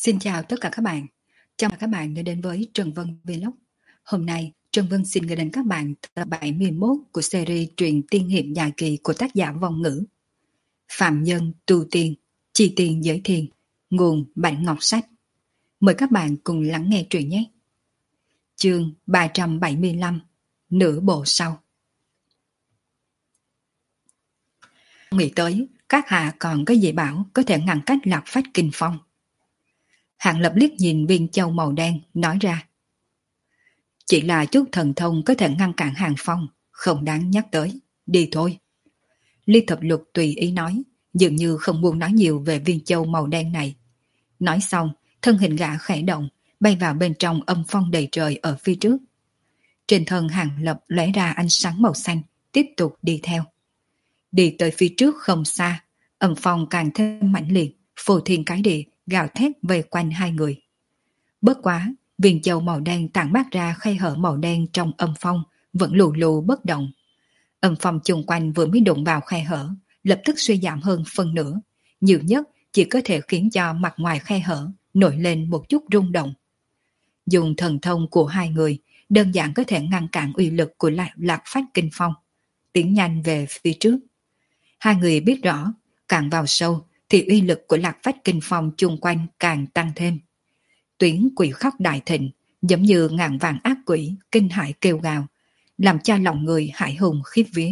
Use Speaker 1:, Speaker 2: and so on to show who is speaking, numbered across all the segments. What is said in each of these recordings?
Speaker 1: Xin chào tất cả các bạn. Chào mừng các bạn đã đến với Trần Vân Vlog. Hôm nay, Trần Vân xin gửi đến các bạn tập 71 của series truyện tiên hiệp dài kỳ của tác giả Vong Ngữ. Phạm nhân tu tiên, chi tiền giới thiền, nguồn Bản Ngọc Sách. Mời các bạn cùng lắng nghe truyện nhé. Chương 375, nửa bộ sau. Nghĩ tới, các hạ còn có dị bảo có thể ngăn cách Lạc Phách Kinh Phong. Hạng Lập liếc nhìn viên châu màu đen, nói ra. Chỉ là chút thần thông có thể ngăn cản Hàng Phong, không đáng nhắc tới, đi thôi. Ly Thập Lục tùy ý nói, dường như không muốn nói nhiều về viên châu màu đen này. Nói xong, thân hình gã khẽ động, bay vào bên trong âm phong đầy trời ở phía trước. Trên thân Hàng Lập lóe ra ánh sáng màu xanh, tiếp tục đi theo. Đi tới phía trước không xa, âm phong càng thêm mãnh liệt, phô thiên cái địa, gào thét vây quanh hai người. Bất quá, viên châu màu đen tản mát ra khe hở màu đen trong âm phong, vẫn lù lù bất động. Âm phong chung quanh vừa mới đụng vào khe hở, lập tức suy giảm hơn phân nửa, nhiều nhất chỉ có thể khiến cho mặt ngoài khe hở nổi lên một chút rung động. Dùng thần thông của hai người, đơn giản có thể ngăn cản uy lực của Lạc Phách Kinh Phong, tiến nhanh về phía trước. Hai người biết rõ, càng vào sâu thì uy lực của Lạc Phách Kinh Phong chung quanh càng tăng thêm. Tuyến quỷ khóc đại thịnh, giống như ngàn vàng ác quỷ, kinh hãi kêu gào, làm cho lòng người hãi hùng khiếp vía.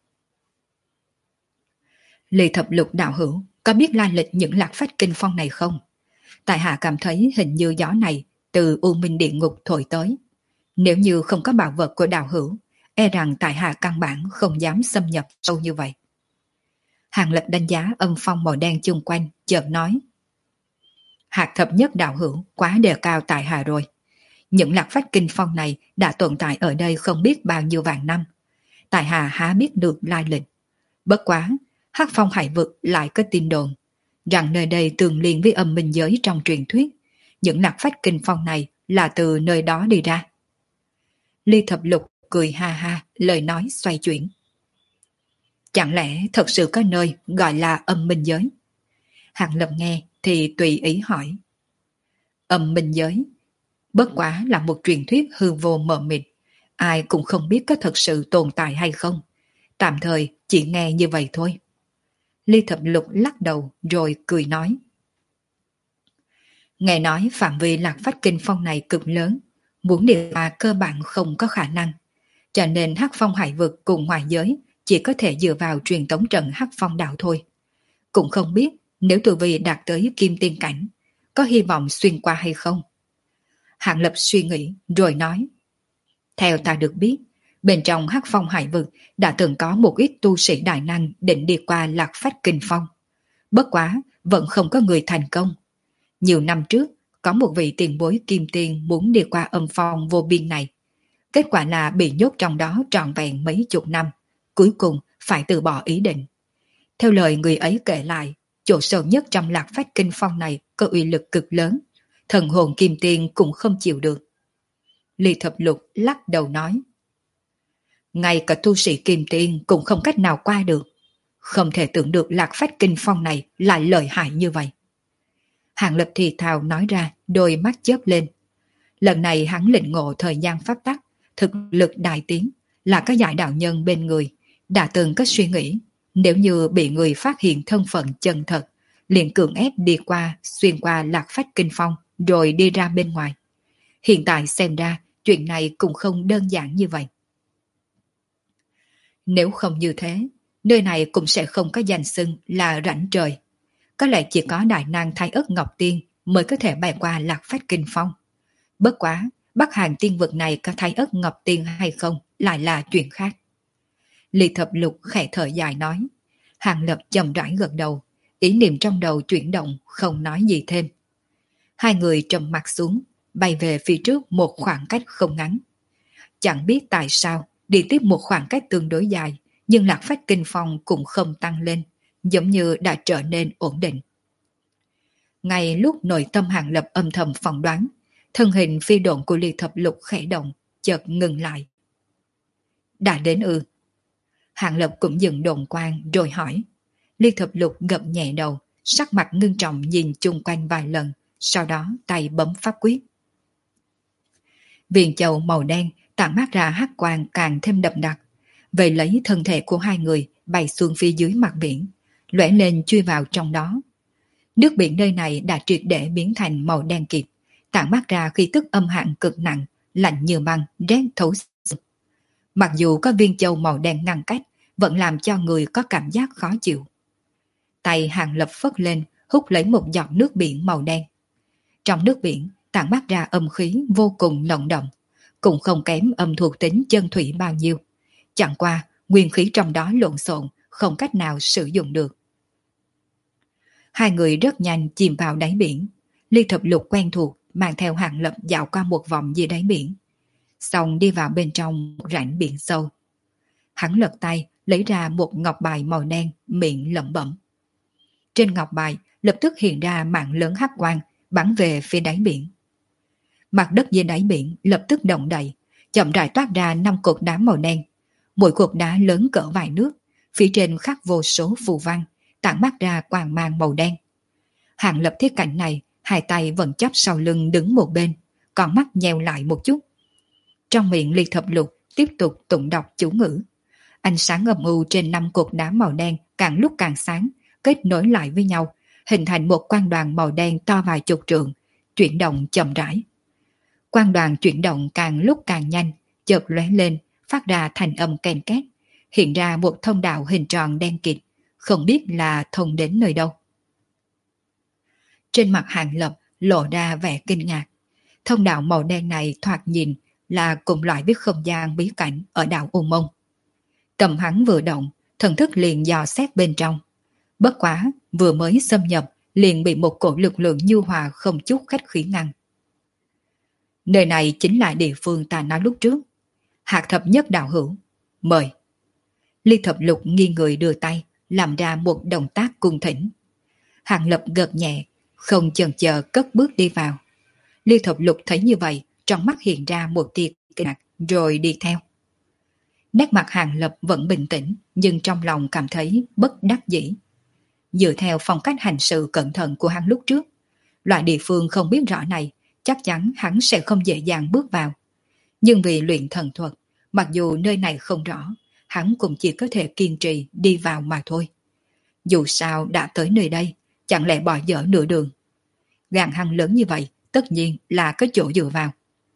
Speaker 1: Lê Thập Lục đạo hữu, có biết lai lịch những Lạc Phách Kinh Phong này không? Tại hạ cảm thấy hình như gió này từ U Minh Địa Ngục thổi tới. Nếu như không có bảo vật của đạo hữu, e rằng tại hạ căn bản không dám xâm nhập sâu như vậy. Hàng Lập đánh giá âm phong màu đen chung quanh, chợt nói. Hạc thập nhất đạo hữu quá đề cao tại hạ rồi. Những Lạc Phách Kinh Phong này đã tồn tại ở đây không biết bao nhiêu vạn năm. Tại hạ há biết được lai lịch. Bất quá, Hắc Phong Hải Vực lại có tin đồn rằng nơi đây tương liên với âm minh giới trong truyền thuyết. Những Lạc Phách Kinh Phong này là từ nơi đó đi ra. Ly Thập Lục cười ha ha, lời nói xoay chuyển. Chẳng lẽ thật sự có nơi gọi là âm minh giới? Hàng Lập nghe thì tùy ý hỏi. Âm minh giới bất quá là một truyền thuyết hư vô mờ mịt, ai cũng không biết có thật sự tồn tại hay không. Tạm thời chỉ nghe như vậy thôi. Ly Thập Lục lắc đầu rồi cười nói. Nghe nói phạm vi Lạc Phách Kinh Phong này cực lớn, muốn đi qua cơ bản không có khả năng. Cho nên Hắc Phong Hải Vực cùng ngoài giới chỉ có thể dựa vào truyền tống trận Hắc Phong Đạo thôi. Cũng không biết nếu tu vi đạt tới Kim Tiên Cảnh, có hy vọng xuyên qua hay không. Hạng Lập suy nghĩ rồi nói. Theo ta được biết, bên trong Hắc Phong Hải Vực đã từng có một ít tu sĩ đại năng định đi qua Lạc Phách Kinh Phong. Bất quá, vẫn không có người thành công. Nhiều năm trước, có một vị tiền bối kim tiên muốn đi qua âm phong vô biên này. Kết quả là bị nhốt trong đó trọn vẹn mấy chục năm, cuối cùng phải từ bỏ ý định. Theo lời người ấy kể lại, chỗ sâu nhất trong Lạc Phách Kinh Phong này có uy lực cực lớn, thần hồn kim tiên cũng không chịu được. Ly Thập Lục lắc đầu nói. Ngay cả tu sĩ kim tiên cũng không cách nào qua được. Không thể tưởng được Lạc Phách Kinh Phong này lại lợi hại như vậy. Hàng Lập thì thào nói ra, đôi mắt chớp lên. Lần này hắn lĩnh ngộ thời gian pháp tắc, thực lực đại tiến, là các giải đạo nhân bên người, đã từng có suy nghĩ, nếu như bị người phát hiện thân phận chân thật, liền cưỡng ép đi qua, xuyên qua Lạc Phách Kinh Phong, rồi đi ra bên ngoài. Hiện tại xem ra, chuyện này cũng không đơn giản như vậy. Nếu không như thế, nơi này cũng sẽ không có danh xưng là rãnh trời. Có lẽ chỉ có đại năng Thái Ất Ngọc Tiên mới có thể bay qua Lạc Phách Kinh Phong. Bất quá, Bắc Hàng tiên vực này có Thái Ất Ngọc Tiên hay không lại là chuyện khác. Ly Thập Lục khẽ thở dài nói. Hàng Lập chậm rãi gật đầu, ý niệm trong đầu chuyển động, không nói gì thêm. Hai người trầm mặt xuống, bay về phía trước một khoảng cách không ngắn. Chẳng biết tại sao, đi tiếp một khoảng cách tương đối dài, nhưng Lạc Phách Kinh Phong cũng không tăng lên, giống như đã trở nên ổn định. Ngay lúc nội tâm Hàng Lập âm thầm phỏng đoán, thân hình phi độn của Ly Thập Lục khẽ động, chợt ngừng lại. Đã đến ư? Hàng Lập cũng dừng độn quang rồi hỏi. Ly Thập Lục gật nhẹ đầu, sắc mặt ngưng trọng nhìn chung quanh vài lần, sau đó tay bấm pháp quyết. Viên châu màu đen tản mát ra hắc quang càng thêm đậm đặc, về lấy thân thể của hai người bay xuống phía dưới mặt biển, lóe lên chui vào trong đó. Nước biển nơi này đã triệt để biến thành màu đen kịt, tản mát ra khí tức âm hàn cực nặng, lạnh như băng, rét thấu xương. Mặc dù có viên châu màu đen ngăn cách, vẫn làm cho người có cảm giác khó chịu. Tay Hàng Lập phất lên, hút lấy một giọt nước biển màu đen. Trong nước biển tản mát ra âm khí vô cùng nồng đậm, cũng không kém âm thuộc tính chân thủy bao nhiêu. Chẳng qua, nguyên khí trong đó lộn xộn, không cách nào sử dụng được. Hai người rất nhanh chìm vào đáy biển. Ly Thập Lục quen thuộc mang theo Hàng Lập dạo qua một vòng dưới đáy biển, xong đi vào bên trong một rãnh biển sâu. Hắn lật tay lấy ra một ngọc bài màu đen, miệng lẩm bẩm. Trên ngọc bài lập tức hiện ra mạng lớn hắc quang bắn về phía đáy biển. Mặt đất dưới đáy biển lập tức động đậy, chậm rãi toát ra 5 cột đá màu đen. Mỗi cột đá lớn cỡ vài nước, phía trên khắc vô số phù văn, tản mát ra quang mang màu đen. Hàng Lập thấy cảnh này, hai tay vẫn chắp sau lưng đứng một bên, còn mắt nheo lại một chút. Trong miệng Ly Thập Lục tiếp tục tụng đọc chú ngữ. Ánh sáng âm u trên 5 cột đá màu đen càng lúc càng sáng, kết nối lại với nhau, hình thành một quang đoàn màu đen to vài chục trượng, chuyển động chậm rãi. Quang đoàn chuyển động càng lúc càng nhanh, chợt lóe lên, phát ra thành âm ken két, hiện ra một thông đạo hình tròn đen kịt, không biết là thông đến nơi đâu. Trên mặt Hàng Lập lộ ra vẻ kinh ngạc. Thông đạo màu đen này thoạt nhìn là cùng loại với không gian bí cảnh ở đảo U Mông. Tầm hắn vừa động, thần thức liền dò xét bên trong. Bất quá, vừa mới xâm nhập, liền bị một cổ lực lượng nhu hòa không chút khách khí ngăn. Nơi này chính là địa phương ta nói lúc trước. Hạc Thập Nhất đạo hữu, mời. Ly Thập Lục nghiêng người đưa tay, làm ra một động tác cung thỉnh. Hàng Lập gật nhẹ, không chần chờ cất bước đi vào. Ly Thập Lục thấy như vậy, trong mắt hiện ra một tia kinh ngạc, rồi đi theo. Nét mặt Hàng Lập vẫn bình tĩnh, nhưng trong lòng cảm thấy bất đắc dĩ. Dựa theo phong cách hành sự cẩn thận của hắn lúc trước, loại địa phương không biết rõ này, chắc chắn hắn sẽ không dễ dàng bước vào. Nhưng vì luyện thần thuật, mặc dù nơi này không rõ, hắn cũng chỉ có thể kiên trì đi vào mà thôi. Dù sao đã tới nơi đây, chẳng lẽ bỏ dở nửa đường. Gan hắn lớn như vậy, tất nhiên là có chỗ dựa vào.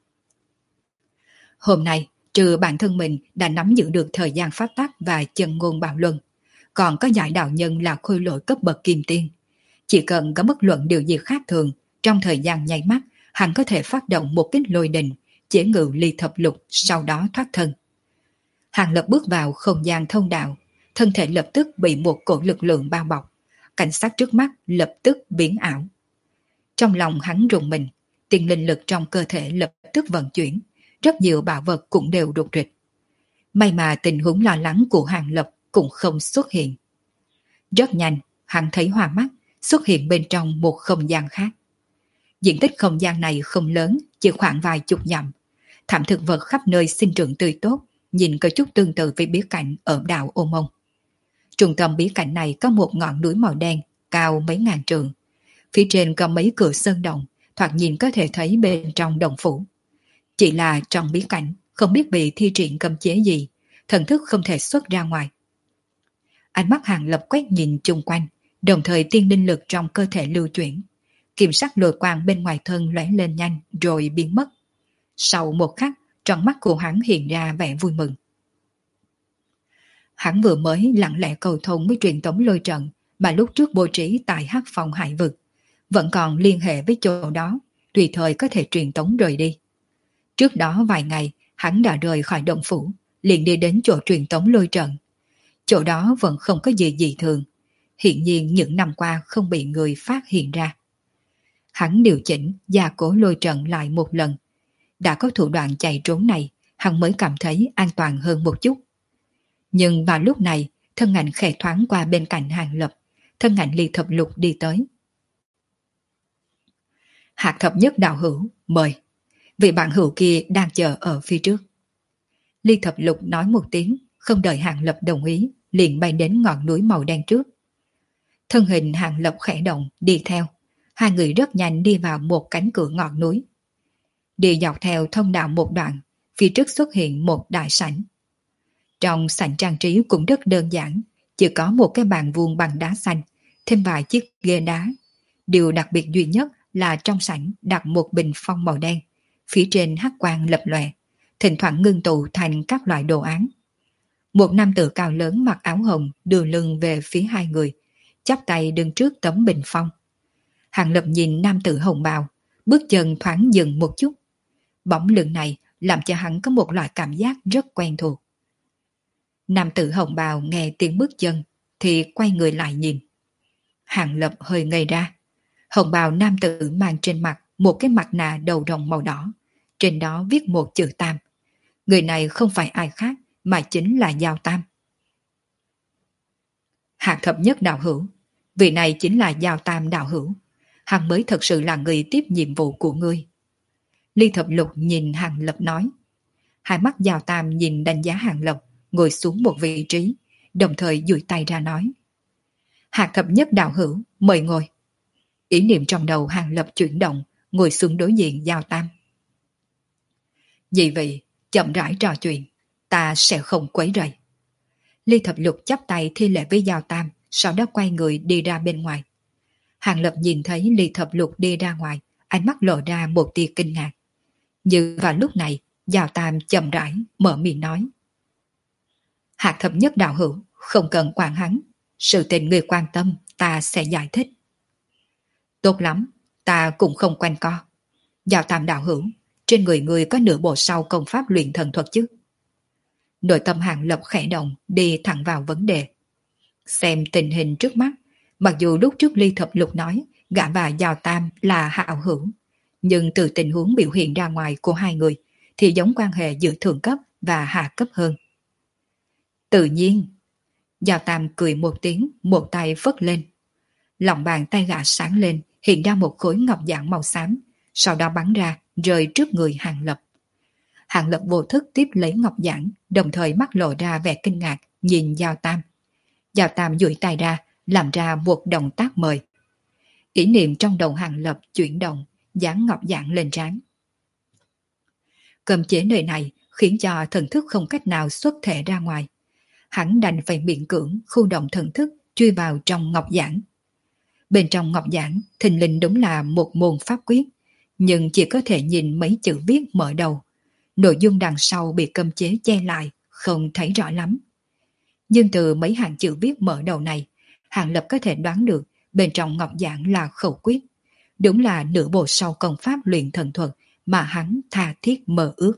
Speaker 1: Hôm nay, trừ bản thân mình đã nắm giữ được thời gian pháp tắc và chân ngôn bạo luân, còn có giải đạo nhân là khôi lỗi cấp bậc kim tiên. Chỉ cần có bất luận điều gì khác thường, trong thời gian nháy mắt, hắn có thể phát động một kích lôi đình, chế ngự Ly Thập Lục, sau đó thoát thân. Hàng Lập bước vào không gian thông đạo, thân thể lập tức bị một cổ lực lượng bao bọc, cảnh sát trước mắt lập tức biến ảo. Trong lòng hắn rùng mình, tiền linh lực trong cơ thể lập tức vận chuyển, rất nhiều bảo vật cũng đều rụt rịch. May mà tình huống lo lắng của Hàng Lập cũng không xuất hiện. Rất nhanh, hắn thấy hoa mắt, xuất hiện bên trong một không gian khác. Diện tích không gian này không lớn, chỉ khoảng vài chục dặm. Thảm thực vật khắp nơi sinh trưởng tươi tốt, nhìn có chút tương tự với bí cảnh ở đảo Ô Mông. Trung tâm bí cảnh này có một ngọn núi màu đen, cao mấy ngàn trượng. Phía trên có mấy cửa sơn động, thoạt nhìn có thể thấy bên trong động phủ. Chỉ là trong bí cảnh, không biết bị thi triển cấm chế gì, thần thức không thể xuất ra ngoài. Ánh mắt Hàng Lập quét nhìn chung quanh, đồng thời tiên linh lực trong cơ thể lưu chuyển. Kiểm sắc lôi quang bên ngoài thân lóe lên nhanh rồi biến mất. Sau một khắc, trong mắt của hắn hiện ra vẻ vui mừng. Hắn vừa mới lặng lẽ cầu thông với truyền tống lôi trận mà lúc trước bố trí tại Hắc Phong Hải Vực, vẫn còn liên hệ với chỗ đó, tùy thời có thể truyền tống rời đi. Trước đó vài ngày, hắn đã rời khỏi động phủ, liền đi đến chỗ truyền tống lôi trận. Chỗ đó vẫn không có gì dị thường, hiện nhiên những năm qua không bị người phát hiện ra. Hắn điều chỉnh gia cố lôi trận lại một lần. Đã có thủ đoạn chạy trốn này, hắn mới cảm thấy an toàn hơn một chút. Nhưng vào lúc này, thân ảnh khẽ thoáng qua bên cạnh Hàng Lập, thân ảnh Ly Thập Lục đi tới. Hạc Thập Nhất đạo hữu, mời. Vị bạn hữu kia đang chờ ở phía trước. Ly Thập Lục nói một tiếng, không đợi Hàng Lập đồng ý, liền bay đến ngọn núi màu đen trước. Thân hình Hàng Lập khẽ động, đi theo. hai người rất nhanh đi vào một cánh cửa ngọn núi. Đi dọc theo thông đạo một đoạn, phía trước xuất hiện một đại sảnh. Trong sảnh trang trí cũng rất đơn giản, chỉ có một cái bàn vuông bằng đá xanh, thêm vài chiếc ghế đá. Điều đặc biệt duy nhất là trong sảnh đặt một bình phong màu đen, phía trên hắc quang lập lòe, thỉnh thoảng ngưng tụ thành các loại đồ án. Một nam tử cao lớn mặc áo hồng đưa lưng về phía hai người, chắp tay đứng trước tấm bình phong. Hàng Lập nhìn nam tử hồng bào, bước chân thoáng dừng một chút. Bóng lưng này làm cho hắn có một loại cảm giác rất quen thuộc. Nam tử hồng bào nghe tiếng bước chân thì quay người lại nhìn. Hàng Lập hơi ngây ra. Hồng bào nam tử mang trên mặt một cái mặt nạ đầu rồng màu đỏ, trên đó viết một chữ Tam. Người này không phải ai khác mà chính là Giao Tam. Hạc thập nhất đạo hữu, vị này chính là Giao Tam đạo hữu. Hắn mới thật sự là người tiếp nhiệm vụ của ngươi. Ly Thập Lục nhìn Hàng Lập nói. Hai mắt Giao Tam nhìn đánh giá Hàng Lập, ngồi xuống một vị trí, đồng thời duỗi tay ra nói. Hạc thập nhất đạo hữu, mời ngồi. Ý niệm trong đầu Hàng Lập chuyển động, ngồi xuống đối diện Giao Tam. Vì vậy, chậm rãi trò chuyện, ta sẽ không quấy rầy. Ly Thập Lục chắp tay thi lễ với Giao Tam, sau đó quay người đi ra bên ngoài. Hàng Lập nhìn thấy Ly Thập Lục đi ra ngoài, ánh mắt lộ ra một tia kinh ngạc. Nhưng vào lúc này, Giao Tam chậm rãi mở miệng nói. Hạc thập nhất đạo hữu, không cần quản hắn. Sự tình người quan tâm, ta sẽ giải thích. Tốt lắm, ta cũng không quanh co. Giao Tam đạo hữu, trên người người có nửa bộ sau công pháp luyện thần thuật chứ? Nội tâm Hàng Lập khẽ động, đi thẳng vào vấn đề. Xem tình hình trước mắt, mặc dù lúc trước Ly Thập Lục nói gã và Giao Tam là hảo hữu, nhưng từ tình huống biểu hiện ra ngoài của hai người thì giống quan hệ giữa thượng cấp và hạ cấp hơn. Tự nhiên, Giao Tam cười một tiếng, một tay phất lên. Lòng bàn tay gã sáng lên, hiện ra một khối ngọc dạng màu xám, sau đó bắn ra, rơi trước người Hàng Lập. Hàng Lập vô thức tiếp lấy ngọc giản, đồng thời mắt lộ ra vẻ kinh ngạc, nhìn Giao Tam. Giao Tam duỗi tay ra, làm ra một động tác mời. Ý niệm trong đầu Hàng Lập chuyển động, dán ngọc giản lên trán. Cầm chế nơi này khiến cho thần thức không cách nào xuất thể ra ngoài. Hắn đành phải miễn cưỡng khu động thần thức truy vào trong ngọc giản. Bên trong ngọc giản thình lình đúng là một môn pháp quyết, nhưng chỉ có thể nhìn mấy chữ viết mở đầu. Nội dung đằng sau bị cấm chế che lại, không thấy rõ lắm. Nhưng từ mấy hàng chữ viết mở đầu này, Hàng Lập có thể đoán được bên trong ngọc giản là khẩu quyết. Đúng là nửa bộ sau công pháp luyện thần thuật mà hắn tha thiết mơ ước.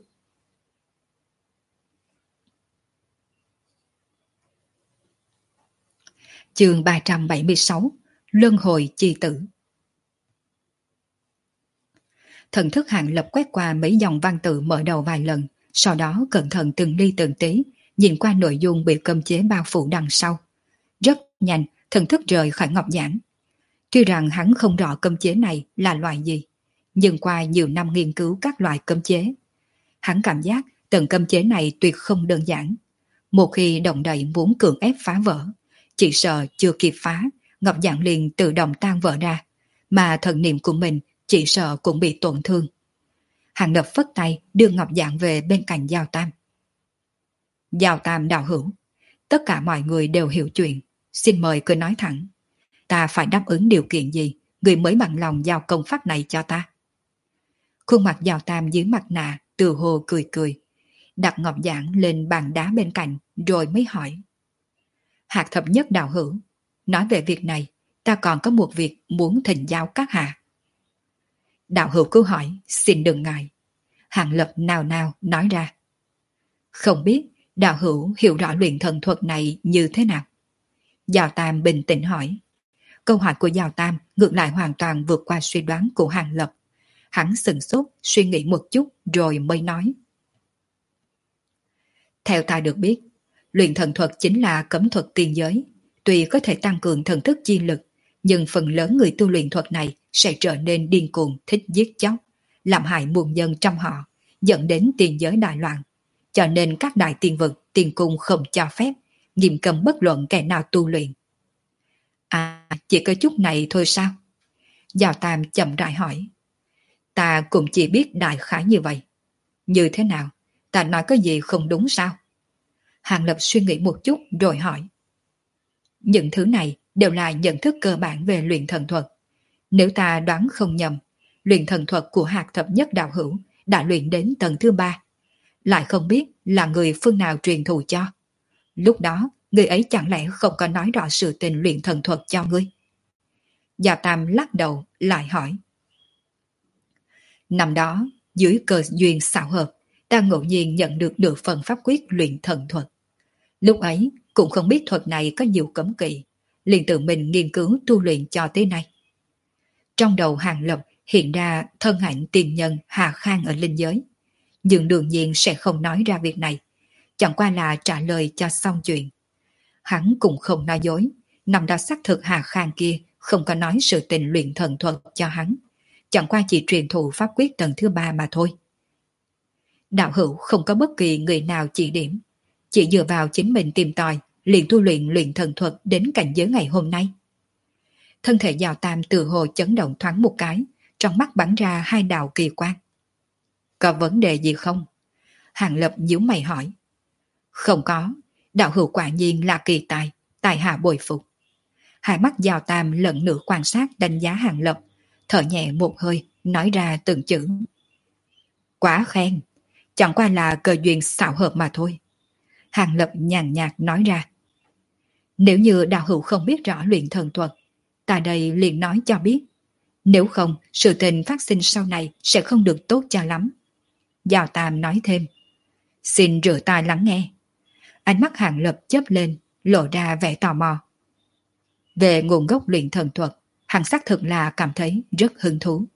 Speaker 1: Chương 376, Luân hồi chi tử. Thần thức Hàng Lập quét qua mấy dòng văn tự mở đầu vài lần, sau đó cẩn thận từng ly từng tí, nhìn qua nội dung bị cấm chế bao phủ đằng sau. Rất nhanh, thần thức rời khỏi ngọc giản. Tuy rằng hắn không rõ cấm chế này là loại gì, nhưng qua nhiều năm nghiên cứu các loại cấm chế, hắn cảm giác từng cấm chế này tuyệt không đơn giản. Một khi động đậy muốn cưỡng ép phá vỡ, chỉ sợ chưa kịp phá, ngọc giản liền tự động tan vỡ ra, mà thần niệm của mình chỉ sợ cũng bị tổn thương. Hàng Lập phất tay đưa ngọc giản về bên cạnh Giao Tam. Giao Tam đạo hữu, tất cả mọi người đều hiểu chuyện, xin mời cứ nói thẳng. Ta phải đáp ứng điều kiện gì, người mới bằng lòng giao công pháp này cho ta? Khuôn mặt Giao Tam dưới mặt nạ, từ hồ cười cười, đặt ngọc giản lên bàn đá bên cạnh, rồi mới hỏi. Hạc thập nhất đạo hữu, nói về việc này, ta còn có một việc muốn thỉnh giáo các hạ. Đạo hữu cứ hỏi, xin đừng ngại. Hàng Lập nào nào nói ra. Không biết đạo hữu hiểu rõ luyện thần thuật này như thế nào? Giao Tam bình tĩnh hỏi. Câu hỏi của Giao Tam ngược lại hoàn toàn vượt qua suy đoán của Hàng Lập. Hắn sửng sốt, suy nghĩ một chút rồi mới nói. Theo ta được biết, luyện thần thuật chính là cấm thuật tiên giới. Tuy có thể tăng cường thần thức chi lực, nhưng phần lớn người tu luyện thuật này sẽ trở nên điên cuồng, thích giết chóc, làm hại muôn dân trong họ, dẫn đến tiền giới đại loạn. Cho nên các đại tiên vực, tiên cung không cho phép, nghiêm cấm bất luận kẻ nào tu luyện. À, chỉ có chút này thôi sao? Giao Tam chậm rãi hỏi. Ta cũng chỉ biết đại khái như vậy. Như thế nào? Ta nói có gì không đúng sao? Hàng Lập suy nghĩ một chút rồi hỏi. Những thứ này đều là nhận thức cơ bản về luyện thần thuật. Nếu ta đoán không nhầm, luyện thần thuật của Hạc Thập Nhất Đạo Hữu đã luyện đến tầng thứ 3. Lại không biết là người phương nào truyền thụ cho. Lúc đó, người ấy chẳng lẽ không có nói rõ sự tình luyện thần thuật cho ngươi? Gia Tam lắc đầu lại hỏi. Năm đó, dưới cơ duyên xảo hợp, ta ngẫu nhiên nhận được nửa phần pháp quyết luyện thần thuật. Lúc ấy, cũng không biết thuật này có nhiều cấm kỵ, liền tự mình nghiên cứu tu luyện cho tới nay. Trong đầu Hàng Lập hiện ra thân ảnh tiền nhân Hà Khang ở linh giới, nhưng đương nhiên sẽ không nói ra việc này, chẳng qua là trả lời cho xong chuyện. Hắn cũng không nói dối, năm đó xác thực Hà Khang kia không có nói sự tình luyện thần thuật cho hắn, chẳng qua chỉ truyền thụ pháp quyết tầng thứ 3 mà thôi. Đạo hữu không có bất kỳ người nào chỉ điểm, chỉ dựa vào chính mình tìm tòi, liền tu luyện luyện thần thuật đến cảnh giới ngày hôm nay. Thân thể Giao Tam từ hồ chấn động thoáng một cái, trong mắt bắn ra hai đạo kỳ quang. Có vấn đề gì không? Hàng Lập nhíu mày hỏi. Không có, đạo hữu quả nhiên là kỳ tài, tài hạ bồi phục. Hai mắt Giao Tam lần nữa quan sát đánh giá Hàng Lập, thở nhẹ một hơi, nói ra từng chữ. Quá khen, chẳng qua là cơ duyên xảo hợp mà thôi. Hàng Lập nhàn nhạt nói ra. Nếu như đạo hữu không biết rõ luyện thần thuật, ta đây liền nói cho biết. Nếu không, sự tình phát sinh sau này sẽ không được tốt cho lắm. Giao Tam nói thêm. Xin rửa tai lắng nghe. Ánh mắt Hàng Lập chớp lên, lộ ra vẻ tò mò. Về nguồn gốc luyện thần thuật, hắn xác thực là cảm thấy rất hứng thú.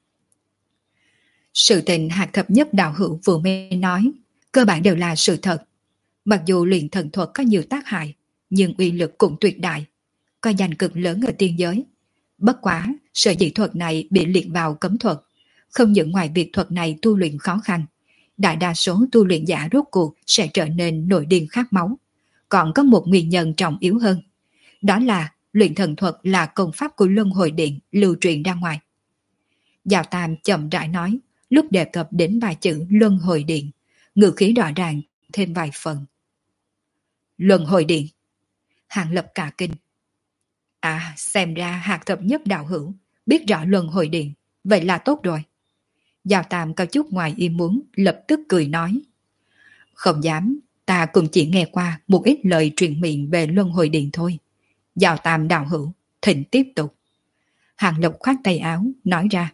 Speaker 1: Sự tình Hạc Thập Nhất Đạo Hữu vừa mới nói, cơ bản đều là sự thật. Mặc dù luyện thần thuật có nhiều tác hại, nhưng uy lực cũng tuyệt đại, có danh cực lớn ở tiên giới. Bất quá, sở dĩ thuật này bị liệt vào cấm thuật, không những ngoài việc thuật này tu luyện khó khăn, đại đa số tu luyện giả rốt cuộc sẽ trở nên nổi điên khát máu. Còn có một nguyên nhân trọng yếu hơn, đó là luyện thần thuật là công pháp của Luân Hồi Điện lưu truyền ra ngoài. Giao Tam chậm rãi nói, lúc đề cập đến vài chữ Luân Hồi Điện, ngữ khí rõ ràng thêm vài phần. Luân Hồi Điện. Hàng Lập cả kinh. À, xem ra Hạc Thập Nhất Đạo Hữu biết rõ Luân Hồi Điện, vậy là tốt rồi. Giao Tam có chút ngoài ý muốn, lập tức cười nói. Không dám, ta cũng chỉ nghe qua một ít lời truyền miệng về Luân Hồi Điện thôi. Giao Tam Đạo Hữu, thỉnh tiếp tục. Hàng Lập khoát tay áo, nói ra.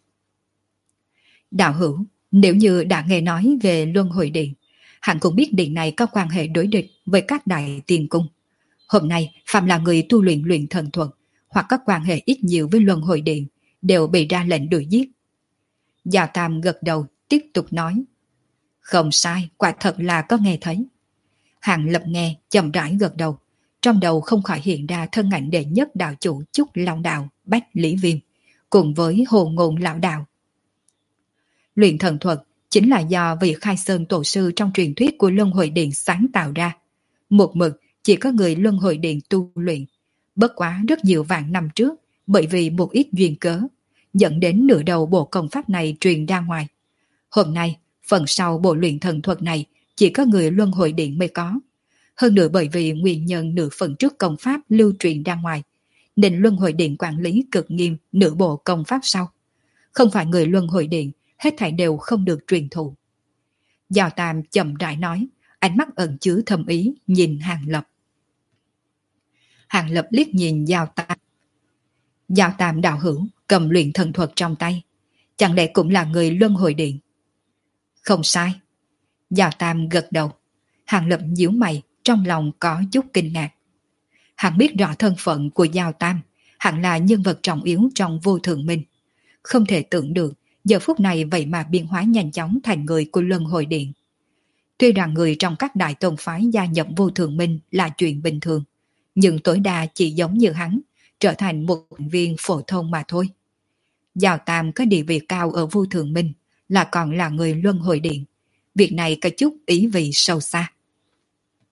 Speaker 1: Đạo Hữu, nếu như đã nghe nói về Luân Hồi Điện, hắn cũng biết điện này có quan hệ đối địch với các đại tiền cung. Hôm nay, phạm là người tu luyện luyện thần thuật, hoặc có quan hệ ít nhiều với Luân Hồi Điện, đều bị ra lệnh đuổi giết. Giao Tam gật đầu, tiếp tục nói. Không sai, quả thật là có nghe thấy. Hàng Lập nghe, chậm rãi gật đầu. Trong đầu không khỏi hiện ra thân ảnh đệ nhất đạo chủ Trúc Long Đạo, Bách Lý Viêm, cùng với Hồ Ngôn Lão Đạo. Luyện thần thuật chính là do vị Khai Sơn Tổ Sư trong truyền thuyết của Luân Hồi Điện sáng tạo ra. Một mực chỉ có người Luân Hồi Điện tu luyện. Bất quá rất nhiều vạn năm trước, bởi vì một ít duyên cớ, dẫn đến nửa đầu bộ công pháp này truyền ra ngoài. Hôm nay, phần sau bộ luyện thần thuật này chỉ có người Luân Hồi Điện mới có. Hơn nữa bởi vì nguyên nhân nửa phần trước công pháp lưu truyền ra ngoài, nên Luân Hồi Điện quản lý cực nghiêm nửa bộ công pháp sau. Không phải người Luân Hồi Điện, hết thảy đều không được truyền thụ. Giao Tam chậm rãi nói, ánh mắt ẩn chứa thâm ý nhìn Hàng Lập. Hàng Lập liếc nhìn Giao Tam. Giao Tam đạo hữu cầm luyện thần thuật trong tay, chẳng lẽ cũng là người Luân Hồi Điện? Không sai. Giao Tam gật đầu. Hàng Lập nhíu mày, trong lòng có chút kinh ngạc. Hắn biết rõ thân phận của Giao Tam, hẳn là nhân vật trọng yếu trong Vô Thượng Minh. Không thể tưởng được, giờ phút này vậy mà biến hóa nhanh chóng thành người của Luân Hồi Điện. Tuy rằng người trong các đại tôn phái gia nhập Vô Thượng Minh là chuyện bình thường, nhưng tối đa chỉ giống như hắn, trở thành một thành viên phổ thông mà thôi. Giao Tam có địa vị cao ở Vô Thượng Minh, là còn là người Luân Hồi Điện. Việc này có chút ý vị sâu xa.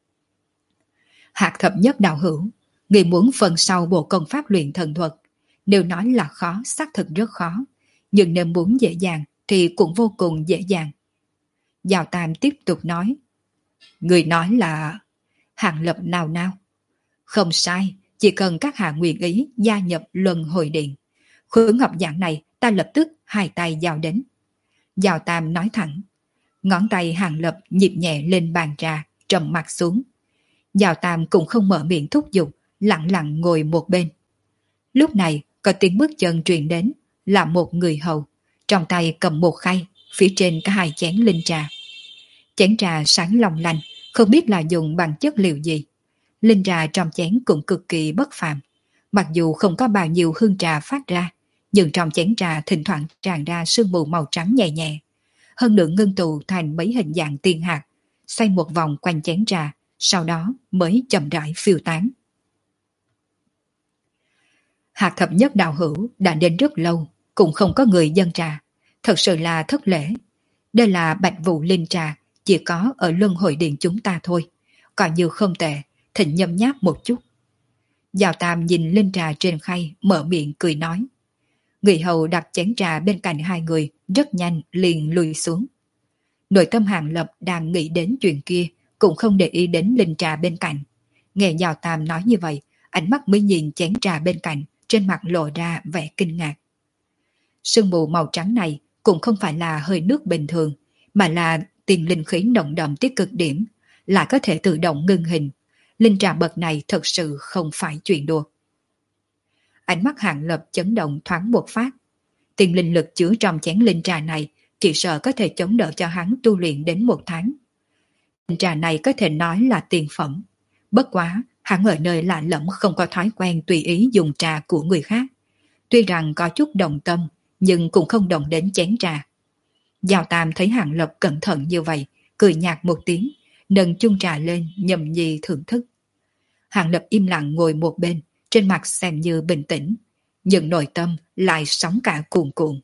Speaker 1: Hạc Thập Nhất đạo hữu, người muốn phần sau bộ công pháp luyện thần thuật, Nếu nói là khó, xác thực rất khó, nhưng nếu muốn dễ dàng thì cũng vô cùng dễ dàng. Giao Tam tiếp tục nói, người nói là... Hàng Lập nào nào. Không sai, chỉ cần các hạ nguyện ý gia nhập luân hồi điện. Khối ngọc dạng này ta lập tức hai tay giao đến. Giao Tam nói thẳng. Ngón tay Hàng Lập nhịp nhẹ lên bàn trà, trầm mặt xuống. Giao Tam cũng không mở miệng thúc giục, lặng lặng ngồi một bên. Lúc này có tiếng bước chân truyền đến, là một người hầu, trong tay cầm một khay, phía trên có hai chén linh trà. Chén trà sáng long lanh, không biết là dùng bằng chất liệu gì. Linh trà trong chén cũng cực kỳ bất phàm. Mặc dù không có bao nhiêu hương trà phát ra, nhưng trong chén trà thỉnh thoảng tràn ra sương mù màu trắng nhẹ nhẹ. Hơn nữa ngưng tụ thành mấy hình dạng tiên hạt, xoay một vòng quanh chén trà, sau đó mới chậm rãi phiêu tán. Hạt thập nhất đạo hữu đã đến rất lâu, cũng không có người dâng trà. Thật sự là thất lễ. Đây là bạch vụ linh trà, chỉ có ở luân hồi điện chúng ta thôi. Coi như không tệ, thịnh nhâm nháp một chút. Giao Tam nhìn linh trà trên khay, mở miệng cười nói. Người hầu đặt chén trà bên cạnh hai người, rất nhanh liền lùi xuống. Nội tâm Hàng Lập đang nghĩ đến chuyện kia, cũng không để ý đến linh trà bên cạnh. Nghe Giao Tam nói như vậy, ánh mắt mới nhìn chén trà bên cạnh, trên mặt lộ ra vẻ kinh ngạc. Sương mù màu trắng này cũng không phải là hơi nước bình thường, mà là tiền linh khí nồng đậm tới cực điểm, lại có thể tự động ngưng hình. Linh trà bậc này thật sự không phải chuyện đùa. Ánh mắt Hàng Lập chấn động thoáng một phát. Tiền linh lực chứa trong chén linh trà này chỉ sợ có thể chống đỡ cho hắn tu luyện đến 1 tháng. Linh trà này có thể nói là tiền phẩm. Bất quá, hắn ở nơi lạ lẫm không có thói quen tùy ý dùng trà của người khác. Tuy rằng có chút đồng tâm, nhưng cũng không động đến chén trà. Giao Tam thấy Hàng Lập cẩn thận như vậy, cười nhạt một tiếng, nâng chung trà lên nhầm nhi thưởng thức. Hàng Lập im lặng ngồi một bên, trên mặt xem như bình tĩnh, nhưng nội tâm lại sóng cả cuồn cuộn.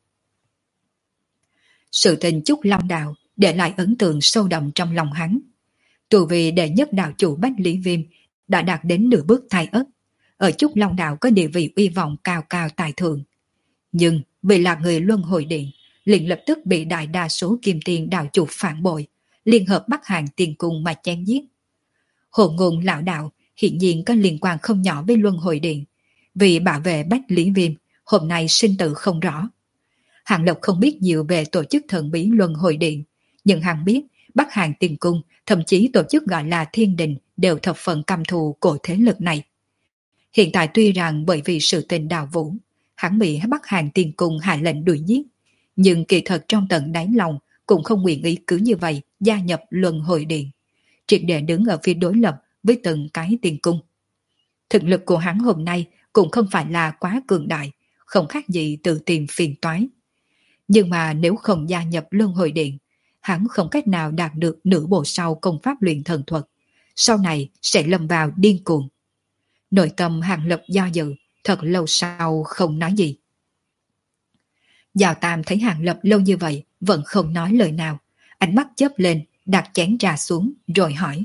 Speaker 1: Sự tình Trúc Long Đạo để lại ấn tượng sâu đậm trong lòng hắn. Tu vì đệ nhất đạo chủ Bách Lý Viêm đã đạt đến nửa bước thai ất, ở Trúc Long Đạo có địa vị uy vọng cao cao tài thượng. Nhưng vì là người luân hồi điện, liền lập tức bị đại đa số kim tiền đạo chủ phản bội, liên hợp Bắc Hàn tiền cung mà chém giết. Hồ ngôn lão đạo hiện nhiên có liên quan không nhỏ với luân hồi điện, vì bảo vệ Bách Lý Viêm hôm nay sinh tử không rõ. Hàng Lập không biết nhiều về tổ chức thần bí luân hồi điện, nhưng hắn biết Bắc Hàn tiền cung, thậm chí tổ chức gọi là Thiên Đình đều thập phần căm thù cổ thế lực này. Hiện tại tuy rằng bởi vì sự tình Đào Vũ, hắn bị Bắc Hàn tiền cung hạ lệnh đuổi giết, nhưng kỳ thật trong tận đáy lòng cũng không nguyện ý cứ như vậy gia nhập luân hồi điện, triệt để đứng ở phía đối lập với từng cái tiền cung. Thực lực của hắn hôm nay cũng không phải là quá cường đại, không khác gì tự tìm phiền toái. Nhưng mà nếu không gia nhập luân hồi điện, hắn không cách nào đạt được nửa bộ sau công pháp luyện thần thuật, sau này sẽ lâm vào điên cuồng. Nội tâm Hàng Lập do dự, thật lâu sau không nói gì. Giao Tam thấy Hàng Lập lâu như vậy vẫn không nói lời nào, ánh mắt chớp lên, đặt chén trà xuống rồi hỏi.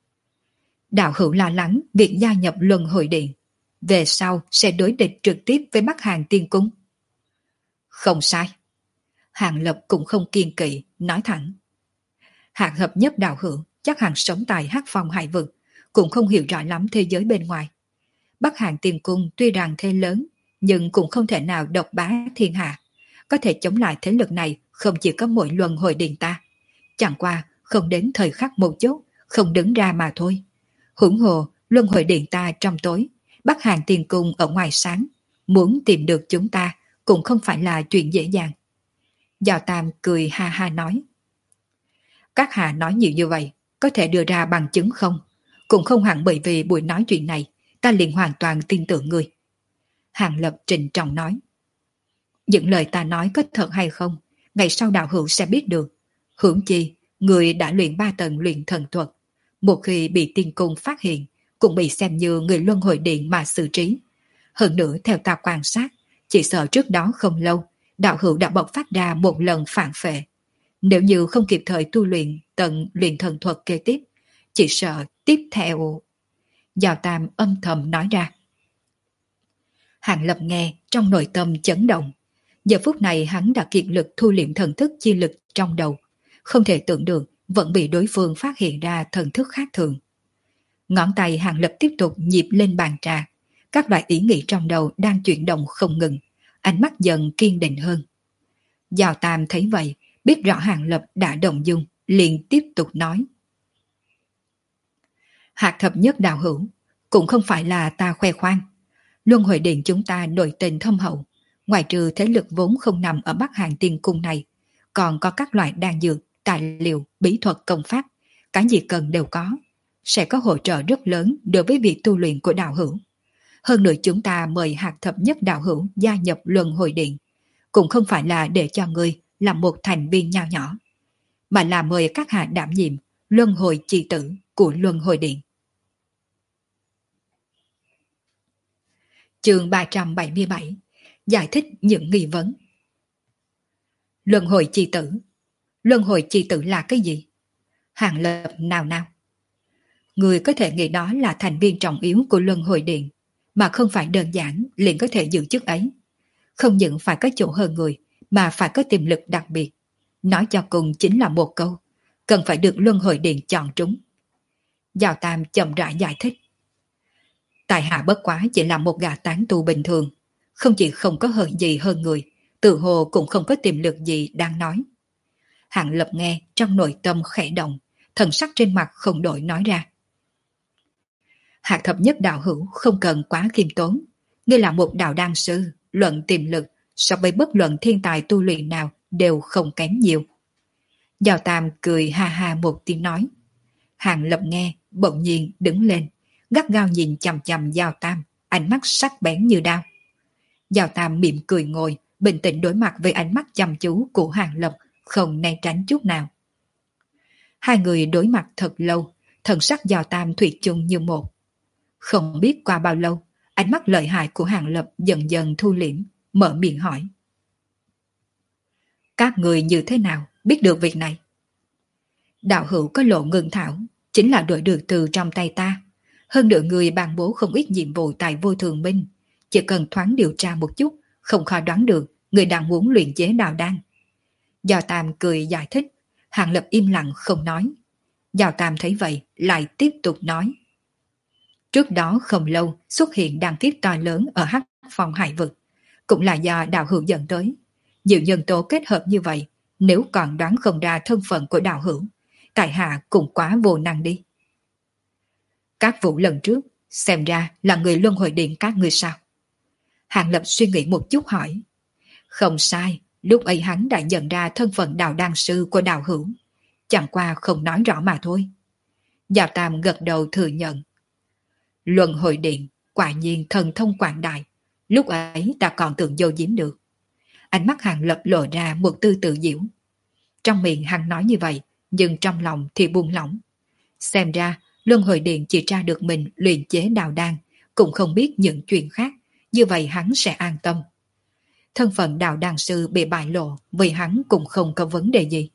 Speaker 1: Đạo hữu lo lắng việc gia nhập luân hồi điện, về sau sẽ đối địch trực tiếp với Bắc Hàn tiên cung. Không sai. Hàng Lập cũng không kiên kỵ, nói thẳng. Hạng hợp nhất đạo hữu chắc hẳn sống tại Hắc Phong hải vực, cũng không hiểu rõ lắm thế giới bên ngoài. Bắc Hàn tiên cung tuy rằng thế lớn, nhưng cũng không thể nào độc bá thiên hạ. Có thể chống lại thế lực này không chỉ có mỗi luân hồi điện ta. Chẳng qua không đến thời khắc một chút, không đứng ra mà thôi. Hưởng hồ luân hồi điện ta trong tối, Bắc Hàn tiên cung ở ngoài sáng. Muốn tìm được chúng ta cũng không phải là chuyện dễ dàng. Giao Tam cười ha ha nói. Các hạ nói nhiều như vậy, có thể đưa ra bằng chứng không? Cũng không hẳn bởi vì buổi nói chuyện này, ta liền hoàn toàn tin tưởng người. Hàng Lập trịnh trọng nói. Những lời ta nói có thật hay không, ngày sau đạo hữu sẽ biết được. Hưởng chi, người đã luyện 3 tầng luyện thần thuật. Một khi bị tiên cung phát hiện, cũng bị xem như người luân hồi điện mà xử trí. Hơn nữa theo ta quan sát, chỉ sợ trước đó không lâu, đạo hữu đã bộc phát ra một lần phản phệ. Nếu như không kịp thời tu luyện tận luyện thần thuật kế tiếp, chỉ sợ tiếp theo... Giao Tam âm thầm nói ra. Hàng Lập nghe trong nội tâm chấn động. Giờ phút này hắn đã kiệt lực thu liệm thần thức chi lực trong đầu. Không thể tưởng được vẫn bị đối phương phát hiện ra thần thức khác thường. Ngón tay Hàng Lập tiếp tục nhịp lên bàn trà. Các loại ý nghĩ trong đầu đang chuyển động không ngừng. Ánh mắt dần kiên định hơn. Giào Tam thấy vậy, biết rõ Hàng Lập đã động dung, liền tiếp tục nói. Hạc thập nhất đạo hữu, cũng không phải là ta khoe khoang. Luân hồi điện chúng ta nội tình thâm hậu, ngoài trừ thế lực vốn không nằm ở Bắc Hàng Tiên Cung này, còn có các loại đan dược, tài liệu, bí thuật công pháp, cái gì cần đều có, sẽ có hỗ trợ rất lớn đối với việc tu luyện của đạo hữu. Hơn nữa chúng ta mời Hạc thập nhất đạo hữu gia nhập Luân hồi điện, cũng không phải là để cho ngươi làm một thành viên nho nhỏ, mà là mời các hạ đảm nhiệm Luân hồi chi tử của Luân hồi điện. Chương 377 giải thích những nghi vấn. Luân hồi chi tử. Luân hồi chi tử là cái gì? Hàng Lập nào nào. Người có thể nghĩ đó là thành viên trọng yếu của Luân hồi điện, mà không phải đơn giản liền có thể giữ chức ấy. Không những phải có chỗ hơn người, mà phải có tiềm lực đặc biệt. Nói cho cùng chính là một câu, cần phải được Luân hồi điện chọn trúng. Giào Tam chậm rãi giải thích. Tại hạ bất quá chỉ là một gã tán tu bình thường, không chỉ không có hơn gì hơn người, tự hồ cũng không có tiềm lực gì đang nói. Hạng Lập nghe trong nội tâm khẽ động, thần sắc trên mặt không đổi nói ra. Hạng thập nhất đạo hữu không cần quá khiêm tốn, ngươi là một đạo đan sư, luận tiềm lực so với bất luận thiên tài tu luyện nào đều không kém nhiều. Giào Tam cười ha ha một tiếng nói. Hạng Lập nghe bỗng nhiên đứng lên, gắt gao nhìn chằm chằm Giào Tam, ánh mắt sắc bén như đao. Giào Tam mỉm cười ngồi, bình tĩnh đối mặt với ánh mắt chăm chú của Hàng Lập, không né tránh chút nào. Hai người đối mặt thật lâu, thần sắc Giào Tam thủy chung như một. Không biết qua bao lâu, ánh mắt lợi hại của Hàng Lập dần dần thu liễm, mở miệng hỏi. Các người như thế nào biết được việc này? Đạo hữu có lộ ngưng thảo, chính là đổi được từ trong tay ta. Hơn nữa người ban bố không ít nhiệm vụ tại Vô Thường Minh. Chỉ cần thoáng điều tra một chút, không khó đoán được người đang muốn luyện chế đạo đan. Giào Tam cười giải thích, Hàng Lập im lặng không nói. Giào Tam thấy vậy, lại tiếp tục nói. Trước đó không lâu xuất hiện đan kiếp to lớn ở Hắc Phong Hải Vực, cũng là do đạo hữu dẫn tới. Nhiều nhân tố kết hợp như vậy, nếu còn đoán không ra thân phận của đạo hữu, tại hạ cũng quá vô năng đi. Các vụ lần trước, xem ra là người luân hồi điện các ngươi sao? Hàng Lập suy nghĩ một chút hỏi. Không sai, lúc ấy hắn đã nhận ra thân phận đạo đan sư của đạo hữu. Chẳng qua không nói rõ mà thôi. Giào Tam gật đầu thừa nhận. Luân hồi điện, quả nhiên thần thông quảng đại. Lúc ấy ta còn tưởng vô giếm được. Ánh mắt Hàng Lập lộ ra một tư tự diễu. Trong miệng hắn nói như vậy, nhưng trong lòng thì buông lỏng. Xem ra, Luân hồi điện chỉ tra được mình luyện chế đào đan, cũng không biết những chuyện khác, như vậy hắn sẽ an tâm. Thân phận đạo đan sư bị bại lộ, vì hắn cũng không có vấn đề gì.